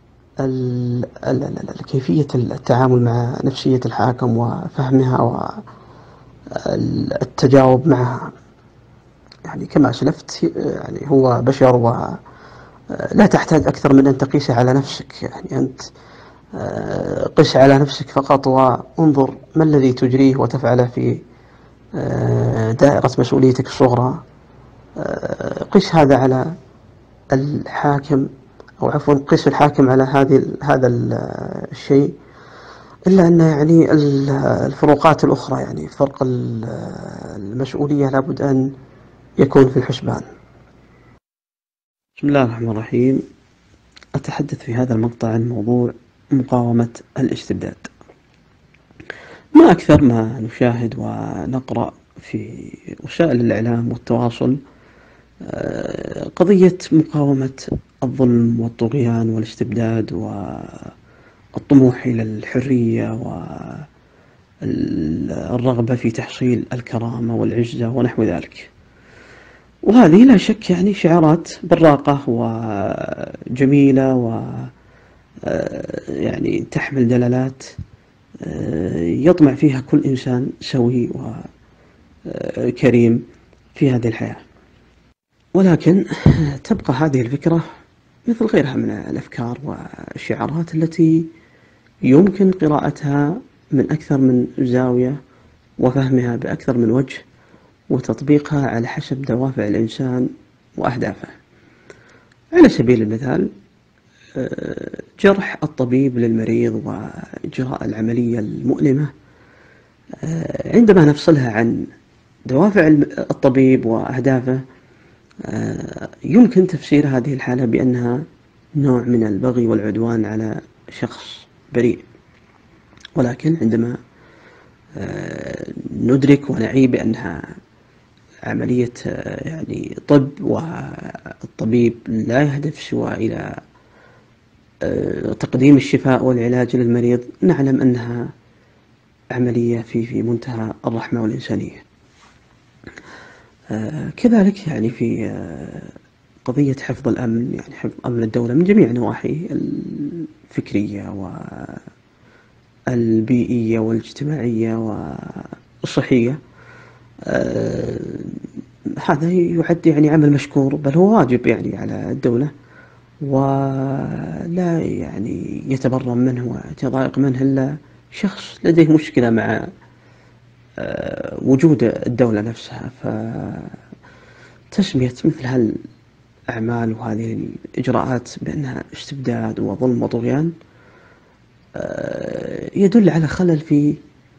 كيفية التعامل مع نفسية الحاكم وفهمها والتجاوب معها. يعني كما أسلفت، يعني هو بشر ولا تحتاج أكثر من أن تقيس على نفسك. يعني أنت قس على نفسك فقط وانظر ما الذي تجريه وتفعله في دائرة مسؤوليتك الصغرى، قس هذا على الحاكم، أو عفوا قس الحاكم على هذا الشيء، إلا أن يعني الفروقات الأخرى، يعني فرق المسؤولية لابد أن يكون في الحسبان. بسم الله الرحمن الرحيم. أتحدث في هذا المقطع عن موضوع مقاومة الاستبداد. ما أكثر ما نشاهد ونقرأ في وسائل الإعلام والتواصل قضية مقاومة الظلم والطغيان والاستبداد والطموح إلى الحرية والرغبة في تحصيل الكرامة والعزة ونحو ذلك. وهذه لا شك يعني شعارات براقة وجميلة يعني تحمل دلالات يطمع فيها كل إنسان سوي وكريم في هذه الحياة. ولكن تبقى هذه الفكرة مثل غيرها من الأفكار والشعارات التي يمكن قراءتها من أكثر من زاوية وفهمها بأكثر من وجه وتطبيقها على حسب دوافع الإنسان وأهدافه. على سبيل المثال جرح الطبيب للمريض وإجراء العملية المؤلمة، عندما نفصلها عن دوافع الطبيب وأهدافه يمكن تفسير هذه الحالة بأنها نوع من البغي والعدوان على شخص بريء. ولكن عندما ندرك ونعي بأنها عملية يعني طب، والطبيب لا يهدف سوى إلى تقديم الشفاء والعلاج للمريض، نعلم أنها عملية في منتهى الرحمة والإنسانية. كذلك يعني في قضية حفظ الأمن، يعني حفظ أمن الدولة من جميع نواحيه الفكرية والبيئية والاجتماعية والصحية، هذا يعد يعني عمل مشكور، بل هو واجب يعني على الدولة، ولا يعني يتبرم منه ويتضايق منه إلا شخص لديه مشكلة مع وجود الدولة نفسها. فتسمية مثل هالأعمال وهذه الإجراءات بأنها استبداد وظلم وطغيان يدل على خلل في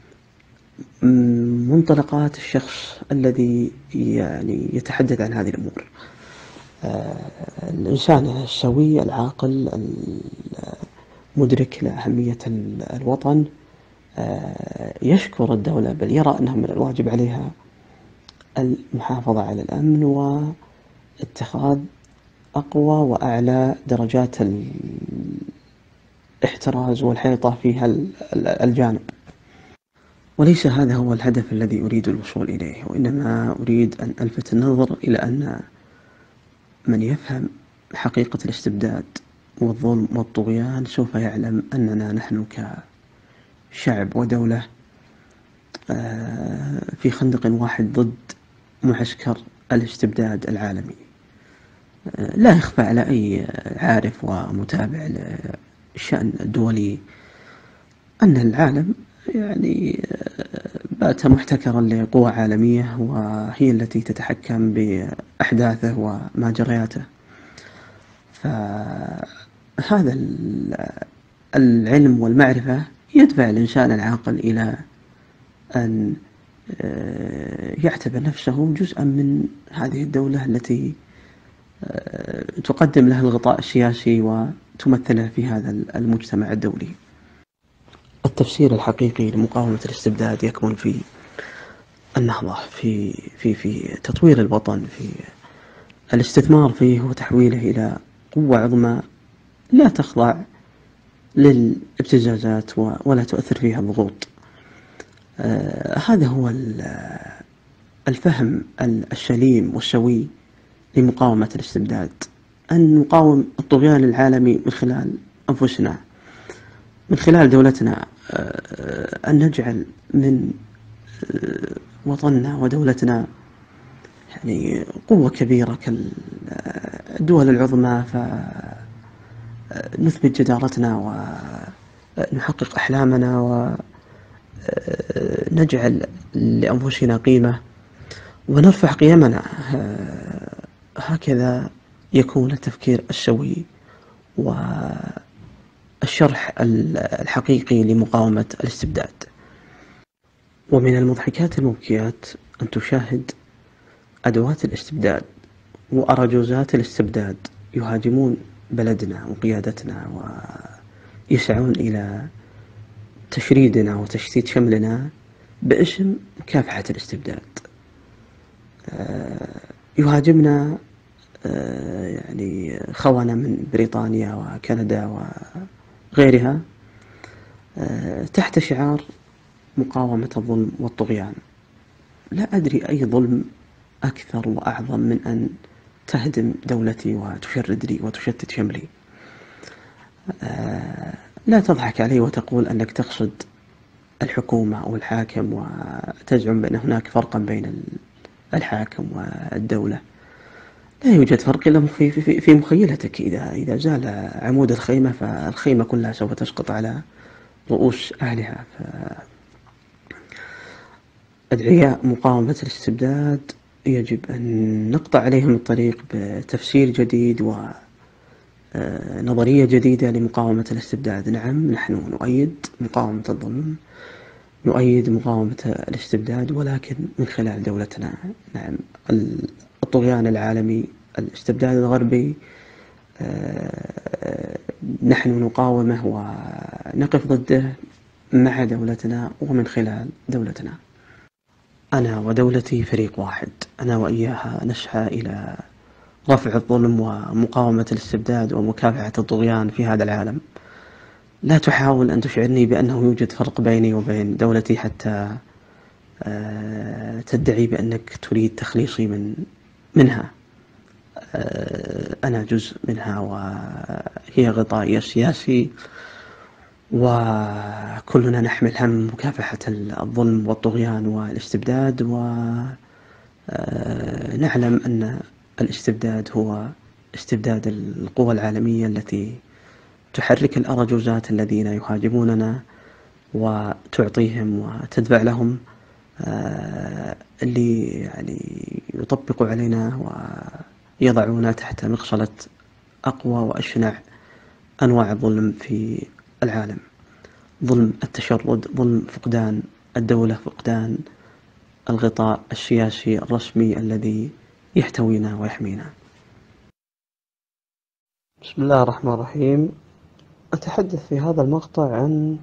منطلقات الشخص الذي يعني يتحدث عن هذه الأمور. الإنسان السوي العاقل المدرك لأهمية الوطن يشكر الدولة، بل يرى أنه من الواجب عليها المحافظة على الأمن واتخاذ أقوى وأعلى درجات الاحتراز والحيطة في الجانب. وليس هذا هو الهدف الذي أريد الوصول إليه، وإنما أريد أن ألفت النظر إلى أن من يفهم حقيقة الاستبداد والظلم والطغيان سوف يعلم أننا نحن كشعب ودولة في خندق واحد ضد معسكر الاستبداد العالمي. لا يخفى على أي عارف ومتابع للشأن الدولي أن العالم يعني بات محتكرا لقوى عالمية، وهي التي تتحكم بأحداثه ومجرياته. فهذا العلم والمعرفة يدفع الإنسان العاقل إلى أن يعتبر نفسه جزءا من هذه الدولة التي تقدم له الغطاء السياسي وتمثله في هذا المجتمع الدولي. التفسير الحقيقي لمقاومة الاستبداد يكمن في النهضة في تطوير الوطن، في الاستثمار فيه وتحويله إلى قوة عظمى لا تخضع للابتزازات ولا تؤثر فيها الضغوط. هذا هو الفهم السليم والسوي لمقاومة الاستبداد، أن نقاوم الطغيان العالمي من خلال أنفسنا، من خلال دولتنا، أن نجعل من وطننا ودولتنا يعني قوة كبيرة كالدول العظمى، فنثبت جدارتنا ونحقق أحلامنا ونجعل لأنفسنا قيمة ونرفع قيمنا هكذا يكون التفكير السوي والشرح الحقيقي لمقاومة الاستبداد. ومن المضحكات المبكيات أن تشاهد أدوات الاستبداد وأرجوزات الاستبداد يهاجمون بلدنا وقيادتنا ويسعون إلى تشريدنا وتشتيت شملنا باسم مكافحة الاستبداد. يهاجمنا يعني خونة من بريطانيا وكندا وغيرها تحت شعار مقاومة الظلم والطغيان. لا أدري أي ظلم أكثر وأعظم من أن تهدم دولتي وتشرد لي وتشتت شملي. لا تضحك علي وتقول أنك تقصد الحكومة أو الحاكم وتزعم بأن هناك فرقا بين الحاكم والدولة. لا يوجد فرق إلا في مخيلتك. إذا زال عمود الخيمة فالخيمة كلها سوف تسقط على رؤوس أهلها. أدعياء مقاومة الاستبداد يجب أن نقطع عليهم الطريق بتفسير جديد ونظرية جديدة لمقاومة الاستبداد. نعم، نحن نؤيد مقاومة الظلم، نؤيد مقاومة الاستبداد، ولكن من خلال دولتنا. نعم، الطغيان العالمي، الاستبداد الغربي، نحن نقاومه ونقف ضده مع دولتنا ومن خلال دولتنا. أنا ودولتي فريق واحد، أنا وإياها نسعى إلى رفع الظلم ومقاومة الاستبداد ومكافحة الطغيان في هذا العالم. لا تحاول أن تشعرني بأنه يوجد فرق بيني وبين دولتي حتى تدعي بأنك تريد تخليصي منها. أنا جزء منها وهي غطائي السياسي، وكلنا نحمل هم مكافحة الظلم والطغيان والاستبداد. ونعلم أن الاستبداد هو استبداد القوى العالمية التي تحرك الأرجوزات الذين يهاجموننا وتعطيهم وتدفع لهم اللي يعني يطبق علينا ويضعونا تحت مقصلة أقوى وأشنع أنواع الظلم في العالم. ظلم التشرد، ظلم فقدان الدولة، فقدان الغطاء السياسي الرسمي الذي يحتوينا ويحمينا. بسم الله الرحمن الرحيم. أتحدث في هذا المقطع عن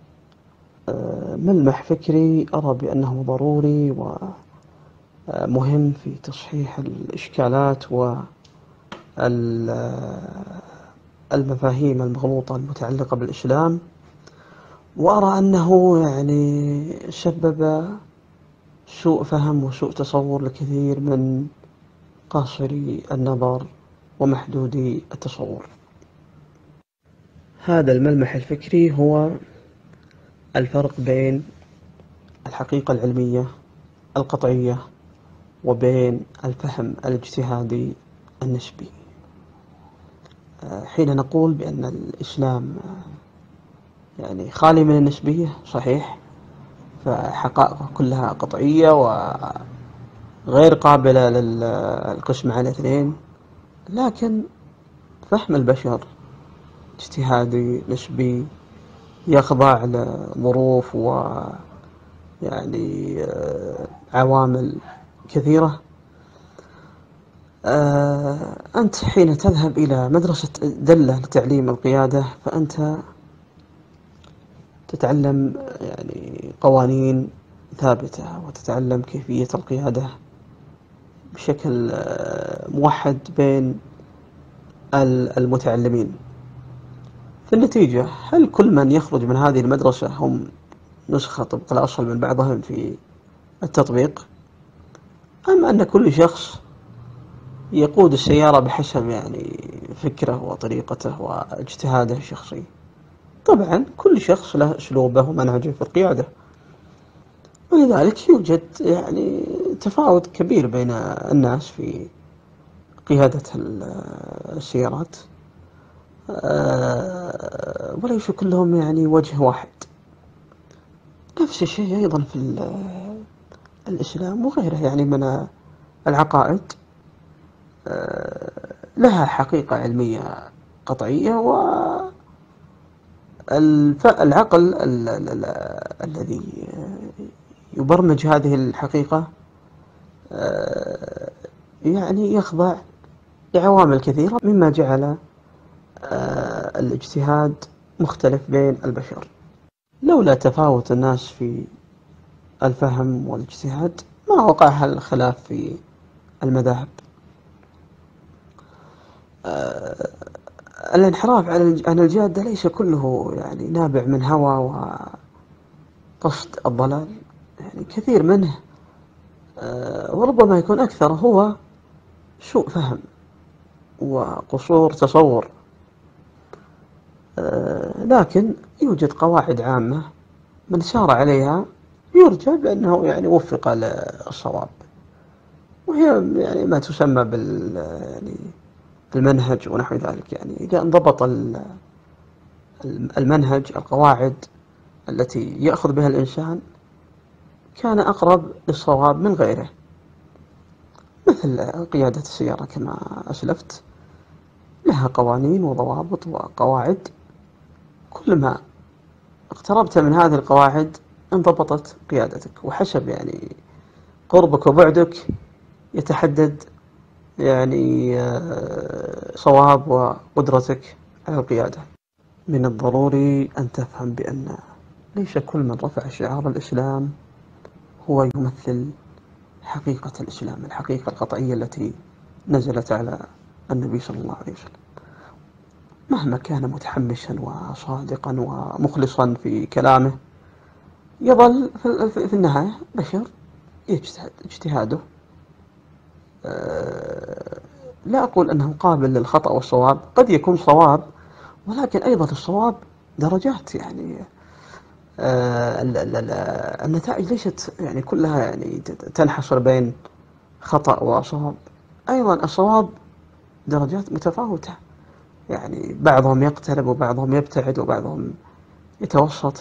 ملمح فكري أرى بأنه ضروري ومهم في تصحيح الإشكالات والمفاهيم المغلوطة المتعلقة بالإسلام، وأرى أنه يعني سبب سوء فهم وسوء تصور لكثير من قاصري النظر ومحدودي التصور. هذا الملمح الفكري هو الفرق بين الحقيقة العلمية القطعية وبين الفهم الاجتهادي النسبي. حين نقول بأن الإسلام يعني خالي من النسبية، صحيح، فحقائقه كلها قطعية وغير قابلة للقسم على اثنين، لكن فهم البشر اجتهادي نسبي يخضع لظروف ويعني عوامل كثيرة. أنت حين تذهب إلى مدرسة دلة لتعليم القيادة فأنت تتعلم يعني قوانين ثابتة وتتعلم كيفية القيادة بشكل موحد بين المتعلمين. في النتيجة، هل كل من يخرج من هذه المدرسة هم نسخة طبق الأصل من بعضهم في التطبيق، أم أن كل شخص يقود السيارة بحسب يعني فكره وطريقته واجتهاده الشخصي؟ طبعا كل شخص له أسلوبه ومنهجه في القيادة، ولذلك يوجد يعني تفاوت كبير بين الناس في قيادة السيارات، وليس كلهم يعني وجه واحد. نفس الشيء أيضا في الإسلام وغيره يعني من العقائد. لها حقيقة علمية قطعية، والعقل الذي يبرمج هذه الحقيقة يعني يخضع لعوامل كثيرة، مما جعل الاجتهاد مختلف بين البشر. لولا تفاوت الناس في الفهم والاجتهاد ما وقع الخلاف في المذاهب. الانحراف عن الجادة ليس كله يعني نابع من هوى وقصد الضلال، يعني كثير منه وربما يكون أكثر هو سوء فهم وقصور تصور. لكن يوجد قواعد عامة من سار عليها يرجى بأنه يعني وفق للصواب، وهي يعني ما تسمى يعني المنهج ونحو ذلك. يعني إذا انضبط المنهج، القواعد التي يأخذ بها الإنسان، كان أقرب للصواب من غيره. مثل قيادة السيارة كما أسلفت، لها قوانين وضوابط وقواعد، كلما اقتربت من هذه القواعد انضبطت قيادتك، وحسب يعني قربك وبعدك يتحدد يعني صواب وقدرتك على القيادة. من الضروري أن تفهم بأن ليس كل من رفع شعار الإسلام هو يمثل حقيقة الإسلام، الحقيقة القطعية التي نزلت على النبي صلى الله عليه وسلم. مهما كان متحمسا وصادقا ومخلصا في كلامه، يظل في النهاية بشر يجتهد اجتهاده. لا أقول أنه قابل للخطأ والصواب، قد يكون صواب، ولكن أيضا الصواب درجات. يعني النتائج ليست يعني كلها يعني تنحصر بين خطأ وصواب. أيضا الصواب درجات متفاوتة، يعني بعضهم يقترب وبعضهم يبتعد وبعضهم يتوسط.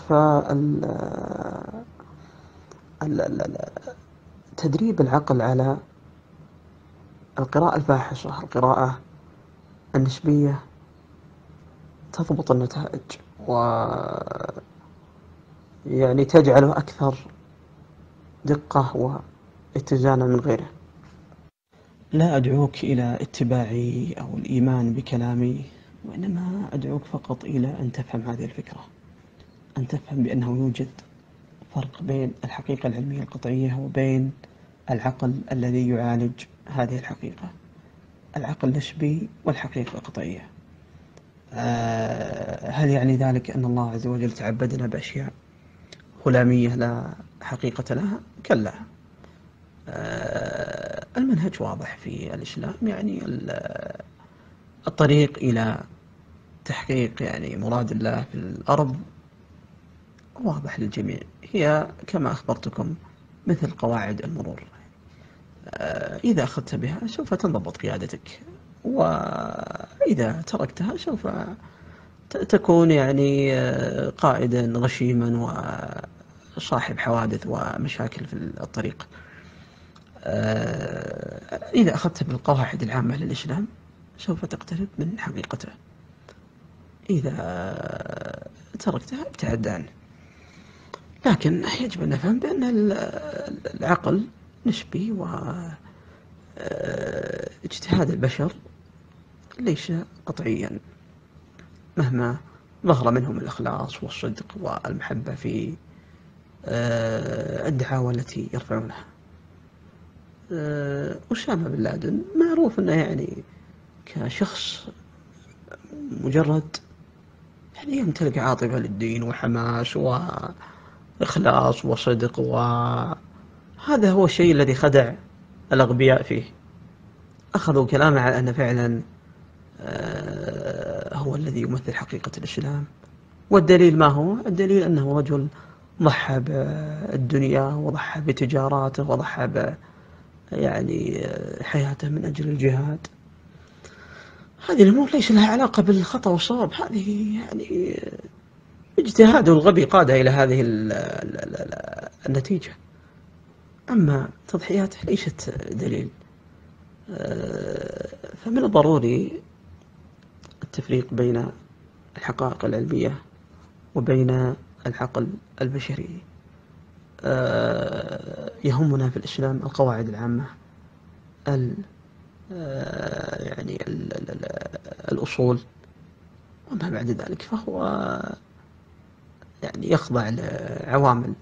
تدريب العقل على القراءة الفاحصة، القراءة النسبية، تضبط النتائج ويعني تجعله أكثر دقة واتزانا من غيره. لا أدعوك إلى اتباعي أو الإيمان بكلامي، وإنما أدعوك فقط إلى أن تفهم هذه الفكرة، أن تفهم بأنه يوجد فرق بين الحقيقة العلمية القطعية وبين العقل الذي يعالج هذه الحقيقة. العقل نسبي والحقيقة قطعية. هل يعني ذلك أن الله عز وجل تعبدنا بأشياء هلامية لا حقيقة لها؟ كلا. المنهج واضح في الإسلام، يعني الطريق إلى تحقيق يعني مراد الله في الأرض واضح للجميع. هي كما أخبرتكم مثل قواعد المرور، إذا أخذت بها سوف تنضبط قيادتك، وإذا تركتها سوف تكون يعني قائدا غشيما وصاحب حوادث ومشاكل في الطريق. إذا أخذت بالقواعد العامة للإسلام سوف تقترب من حقيقته، إذا تركتها ابتعد عنه. لكن يجب أن نفهم بأن العقل نسبي، واجتهاد البشر ليس قطعيا، مهما ظهر منهم الإخلاص والصدق والمحبة في الدعاوى التي يرفعونها. أسامة بن لادن معروف أنه يعني كشخص مجرد يعني يمتلك عاطفة للدين وحماس وإخلاص وصدق، وهذا هو الشيء الذي خدع الأغبياء فيه. أخذوا كلامه على أنه فعلا هو الذي يمثل حقيقة الإسلام. والدليل ما هو؟ الدليل أنه رجل ضحى بالدنيا وضحى بتجاراته وضحى يعني حياته من أجل الجهاد. هذه الأمور ليس لها علاقة بالخطأ والصواب، هذه يعني اجتهاده الغبي قاد إلى هذه النتيجة. أما تضحياته ليست دليل. فمن الضروري التفريق بين الحقائق العلمية وبين العقل البشري. يهمنا في الإسلام القواعد العامة، يعني الأصول، وما بعد ذلك فهو يعني يخضع لعوامل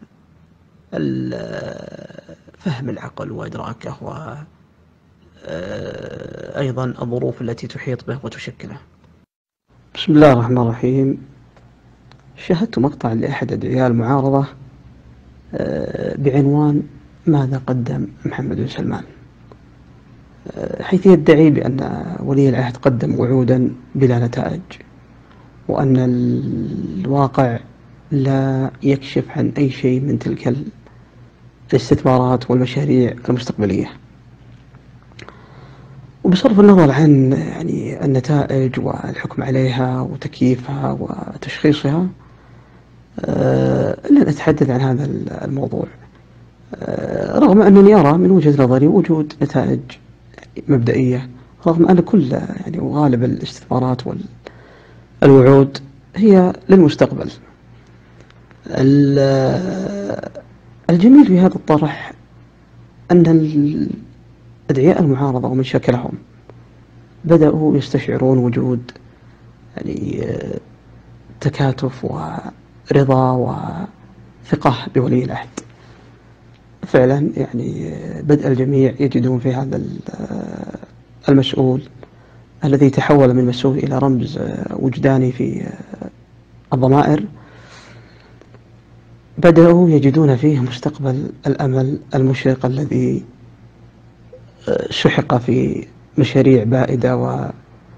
فهم العقل وإدراكه، وأيضا الظروف التي تحيط به وتشكله. بسم الله الرحمن الرحيم. شاهدت مقطع لأحد أدعياء المعارضة بعنوان ماذا قدم محمد بن سلمان، حيث يدعي بأن ولي العهد قدم وعودا بلا نتائج، وأن الواقع لا يكشف عن أي شيء من تلك الاستثمارات والمشاريع المستقبلية. وبصرف النظر عن يعني النتائج والحكم عليها وتكييفها وتشخيصها، لن أتحدث عن هذا الموضوع، رغم أنني أرى من وجهة نظري وجود نتائج مبدئية، رغم أن كل يعني وغالب الاستثمارات والوعود هي للمستقبل. الجميل في هذا الطرح أن أدعياء المعارضة ومن شكلهم بدأوا يستشعرون وجود يعني تكاتف ورضا وثقة بولي العهد. فعلا يعني بدأ الجميع يجدون في هذا المسؤول الذي تحول من مسؤول إلى رمز وجداني في الضمائر، بدأوا يجدون فيه مستقبل الأمل المشرق الذي سحق في مشاريع بائدة و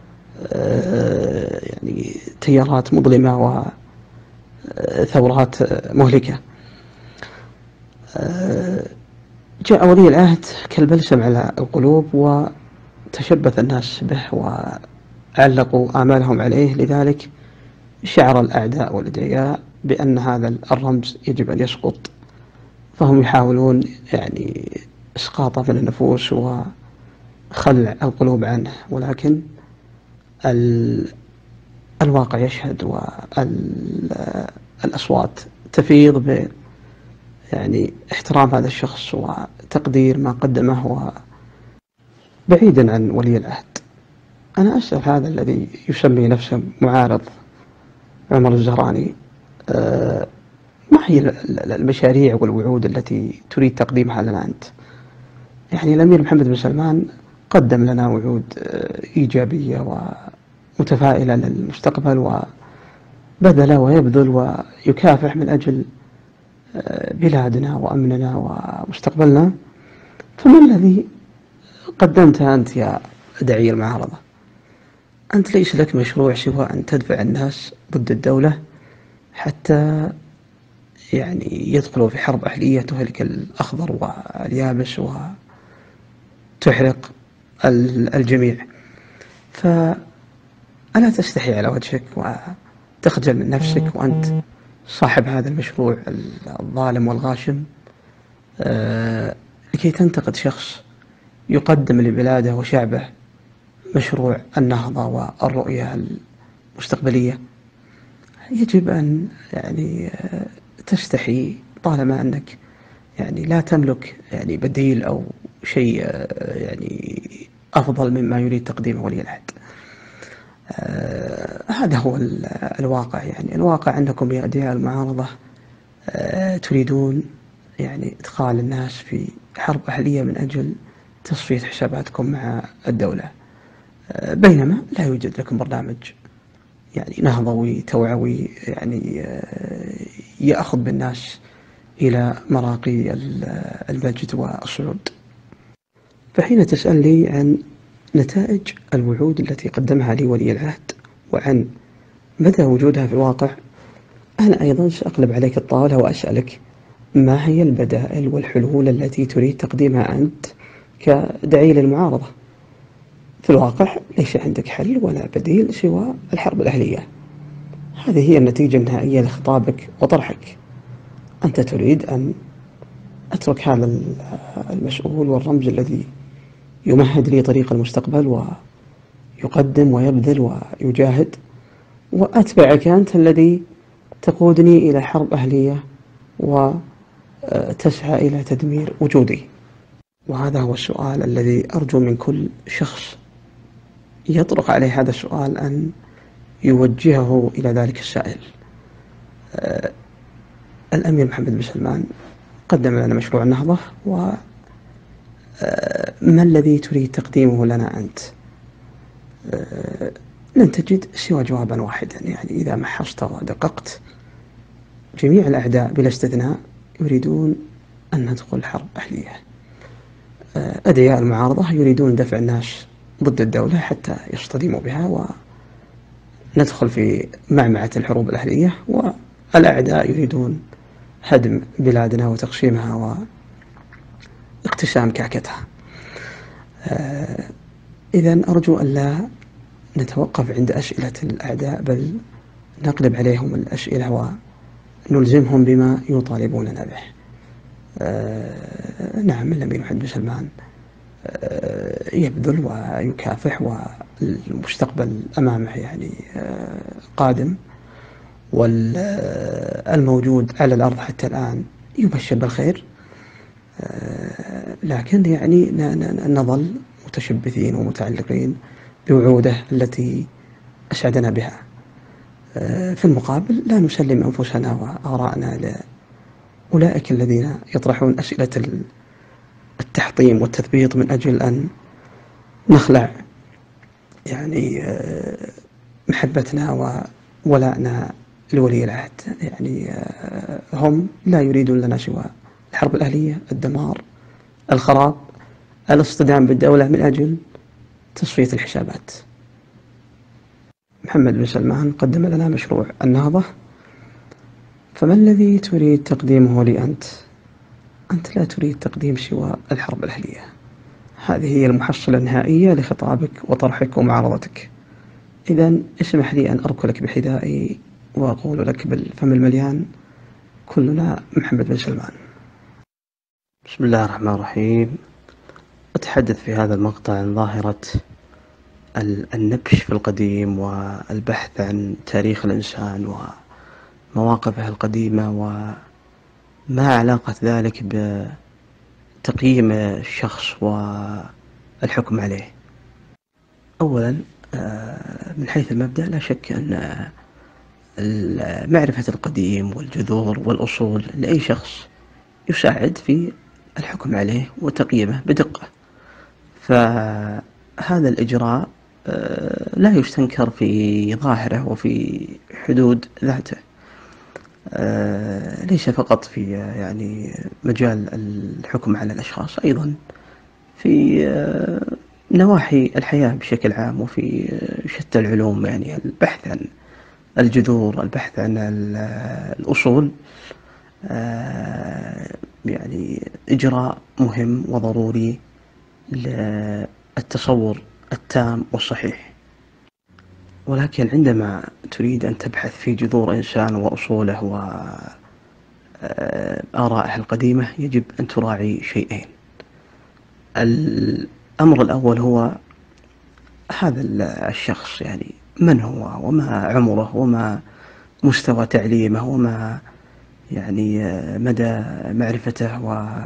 يعني تيارات مظلمة وثورات مهلكة. جاء ولي العهد كالبلسم على القلوب، وتشبث الناس به وعلقوا آمالهم عليه. لذلك شعر الأعداء والأدعياء بأن هذا الرمز يجب أن يسقط، فهم يحاولون يعني إسقاطه من النفوس وخلع القلوب عنه، ولكن الواقع يشهد والأصوات تفيض ب يعني احترام هذا الشخص وتقدير ما قدمه. بعيدا عن ولي العهد، أنا أسأل هذا الذي يسمي نفسه معارض عمر الزهراني، ما هي المشاريع والوعود التي تريد تقديمها لنا أنت؟ يعني الأمير محمد بن سلمان قدم لنا وعود إيجابية ومتفائلة للمستقبل، وبذل ويبذل ويكافح من أجل بلادنا وأمننا ومستقبلنا. فما الذي قدمته أنت يا داعي المعارضة؟ أنت ليس لك مشروع سوى أن تدفع الناس ضد الدولة حتى يعني يدخلوا في حرب أهلية تهلك الأخضر واليابس وتحرق الجميع. فألا تستحي على وجهك وتخجل من نفسك وأنت صاحب هذا المشروع الظالم والغاشم، لكي تنتقد شخص يقدم لبلاده وشعبه مشروع النهضة والرؤية المستقبلية؟ يجب أن يعني تستحي، طالما أنك يعني لا تملك يعني بديل أو شيء يعني أفضل مما يريد تقديمه ولي العهد. هذا هو الواقع. يعني الواقع أنكم يا أدعياء المعارضة تريدون يعني إدخال الناس في حرب أهلية من أجل تصفية حساباتكم مع الدولة، بينما لا يوجد لكم برنامج يعني نهضوي توعوي يعني يأخذ بالناس إلى مراقي المجد والصعود. فحين تسألني عن نتائج الوعود التي قدمها لي ولي العهد وعن مدى وجودها في الواقع، أنا أيضا سأقلب عليك الطاولة وأسألك ما هي البدائل والحلول التي تريد تقديمها أنت كداعي للمعارضة؟ في الواقع ليس عندك حل ولا بديل سوى الحرب الأهلية. هذه هي النتيجة النهائية لخطابك وطرحك. أنت تريد أن أترك هذا المسؤول والرمز الذي يمهد لي طريق المستقبل ويقدم ويبذل ويجاهد، وأتبعك أنت الذي تقودني إلى حرب أهلية وتسعى إلى تدمير وجودي. وهذا هو السؤال الذي أرجو من كل شخص يطرق عليه هذا السؤال أن يوجهه إلى ذلك السائل. الأمير محمد بن سلمان قدم لنا مشروع النهضة، وما الذي تريد تقديمه لنا أنت؟ لن تجد سوى جوابا واحدا، يعني إذا محصت ودققت جميع الأعداء بلا استثناء يريدون أن ندخل حرب أهلية. أدعياء المعارضة يريدون دفع الناس ضد الدولة حتى يصطدموا بها وندخل في معمعة الحروب الأهلية، والأعداء يريدون هدم بلادنا وتقسيمها واقتسام كعكتها. إذن أرجو أن لا نتوقف عند أسئلة الأعداء، بل نقلب عليهم الأسئلة ونلزمهم بما يطالبوننا به. نعم، الأمير محمد بن سلمان يبذل ويكافح، والمستقبل أمامه يعني قادم، والموجود على الأرض حتى الآن يبشر بالخير، لكن يعني نظل متشبثين ومتعلقين بوعوده التي أسعدنا بها. في المقابل لا نسلم أنفسنا وآراءنا لأولئك الذين يطرحون أسئلة التحطيم والتثبيط من أجل أن نخلع يعني محبتنا وولائنا لولي العهد. يعني هم لا يريدون لنا سوى الحرب الأهلية، الدمار، الخراب، الاصطدام بالدولة من أجل تصفية الحسابات. محمد بن سلمان قدم لنا مشروع النهضة، فما الذي تريد تقديمه لي أنت؟ أنت لا تريد تقديم سوى الحرب الأهلية. هذه هي المحصلة النهائية لخطابك وطرحك ومعارضتك. إذن اسمح لي أن أركلك بحذائي وأقول لك بالفم المليان: كلنا محمد بن سلمان. بسم الله الرحمن الرحيم. أتحدث في هذا المقطع عن ظاهرة النبش في القديم والبحث عن تاريخ الإنسان ومواقفه القديمة وما علاقة ذلك بتقييم الشخص والحكم عليه. أولا، من حيث المبدأ لا شك أن معرفة القديم والجذور والأصول لأي شخص يساعد في الحكم عليه وتقييمه بدقة، فهذا الإجراء لا يستنكر في ظاهره وفي حدود ذاته، ليس فقط في يعني مجال الحكم على الأشخاص، أيضا في نواحي الحياة بشكل عام وفي شتى العلوم. يعني البحث عن الجذور، البحث عن الأصول، يعني إجراء مهم وضروري للتصور التام والصحيح. ولكن عندما تريد أن تبحث في جذور إنسان وأصوله وآرائه القديمة يجب أن تراعي شيئين. الأمر الأول هو هذا الشخص، يعني من هو وما عمره وما مستوى تعليمه وما يعني مدى معرفته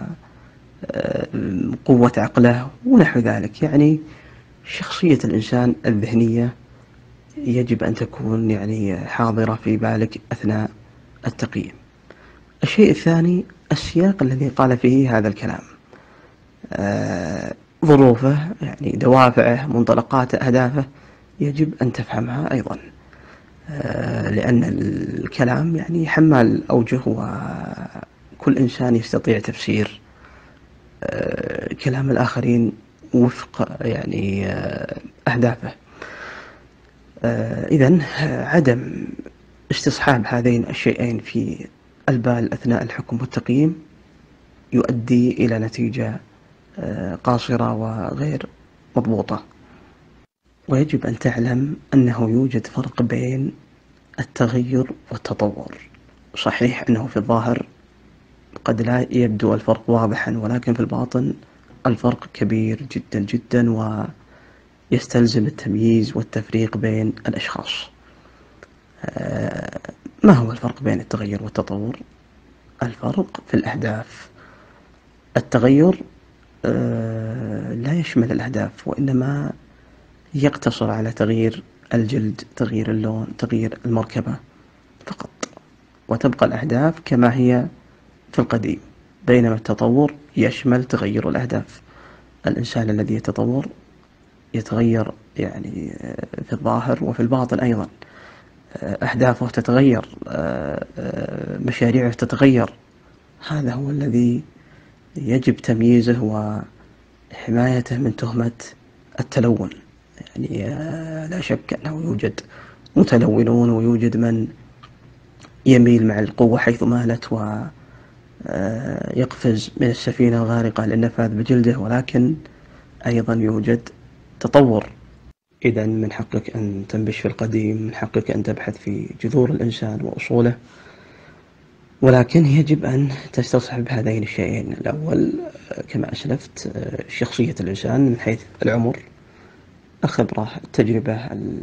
وقوة عقله ونحو ذلك. يعني شخصية الإنسان الذهنية يجب أن تكون يعني حاضرة في بالك أثناء التقييم. الشيء الثاني السياق الذي قال فيه هذا الكلام، ظروفه، يعني دوافعه، منطلقاته، أهدافه، يجب أن تفهمها أيضا، لأن الكلام يعني حمال أوجه وكل إنسان يستطيع تفسير كلام الآخرين وفق يعني أهدافه. إذن عدم استصحاب هذين الشيئين في البال أثناء الحكم والتقييم يؤدي إلى نتيجة قاصرة وغير مضبوطة. ويجب أن تعلم أنه يوجد فرق بين التغير والتطور. صحيح أنه في الظاهر قد لا يبدو الفرق واضحا، ولكن في الباطن الفرق كبير جدا جدا، ويستلزم التمييز والتفريق بين الأشخاص. ما هو الفرق بين التغير والتطور؟ الفرق في الأهداف. التغير لا يشمل الأهداف، وإنما يقتصر على تغيير الجلد، تغيير اللون، تغيير المركبة فقط، وتبقى الأهداف كما هي في القديم. بينما التطور يشمل تغير الأهداف. الإنسان الذي يتطور يتغير يعني في الظاهر وفي الباطن أيضا، أهدافه تتغير، مشاريعه تتغير. هذا هو الذي يجب تمييزه وحمايته من تهمة التلون. يعني لا شك أنه يوجد متلونون، ويوجد من يميل مع القوة حيث مالت ويقفز من السفينة الغارقة للنفاذ بجلده، ولكن أيضا يوجد تطور. إذا من حقك أن تنبش في القديم، من حقك أن تبحث في جذور الإنسان وأصوله، ولكن يجب أن تستصحب هذين الشيئين. الأول كما أسلفت شخصية الإنسان من حيث العمر، الخبرة، التجربة،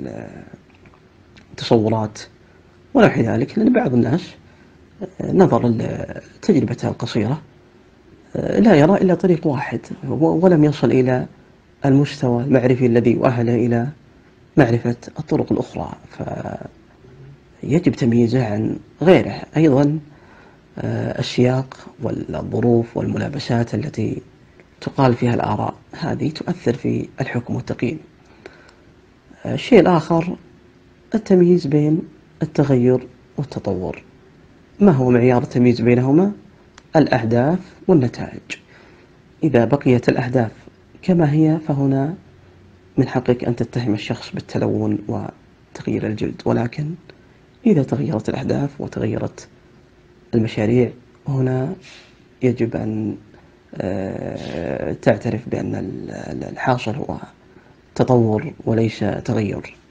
التصورات ونحو ذلك. لأن بعض الناس نظرا لتجربته القصيرة لا يرى إلا طريق واحد، ولم يصل إلى المستوى المعرفي الذي يؤهله إلى معرفة الطرق الأخرى، فيجب تمييزه عن غيره. أيضا السياق والظروف والملابسات التي تقال فيها الآراء هذه تؤثر في الحكم والتقييم. الشيء الآخر التمييز بين التغير والتطور. ما هو معيار التمييز بينهما؟ الأهداف والنتائج. إذا بقيت الأهداف كما هي فهنا من حقك أن تتهم الشخص بالتلون وتغيير الجلد، ولكن إذا تغيرت الأهداف وتغيرت المشاريع هنا يجب أن تعترف بأن الحاصل هو تطور وليس تغير.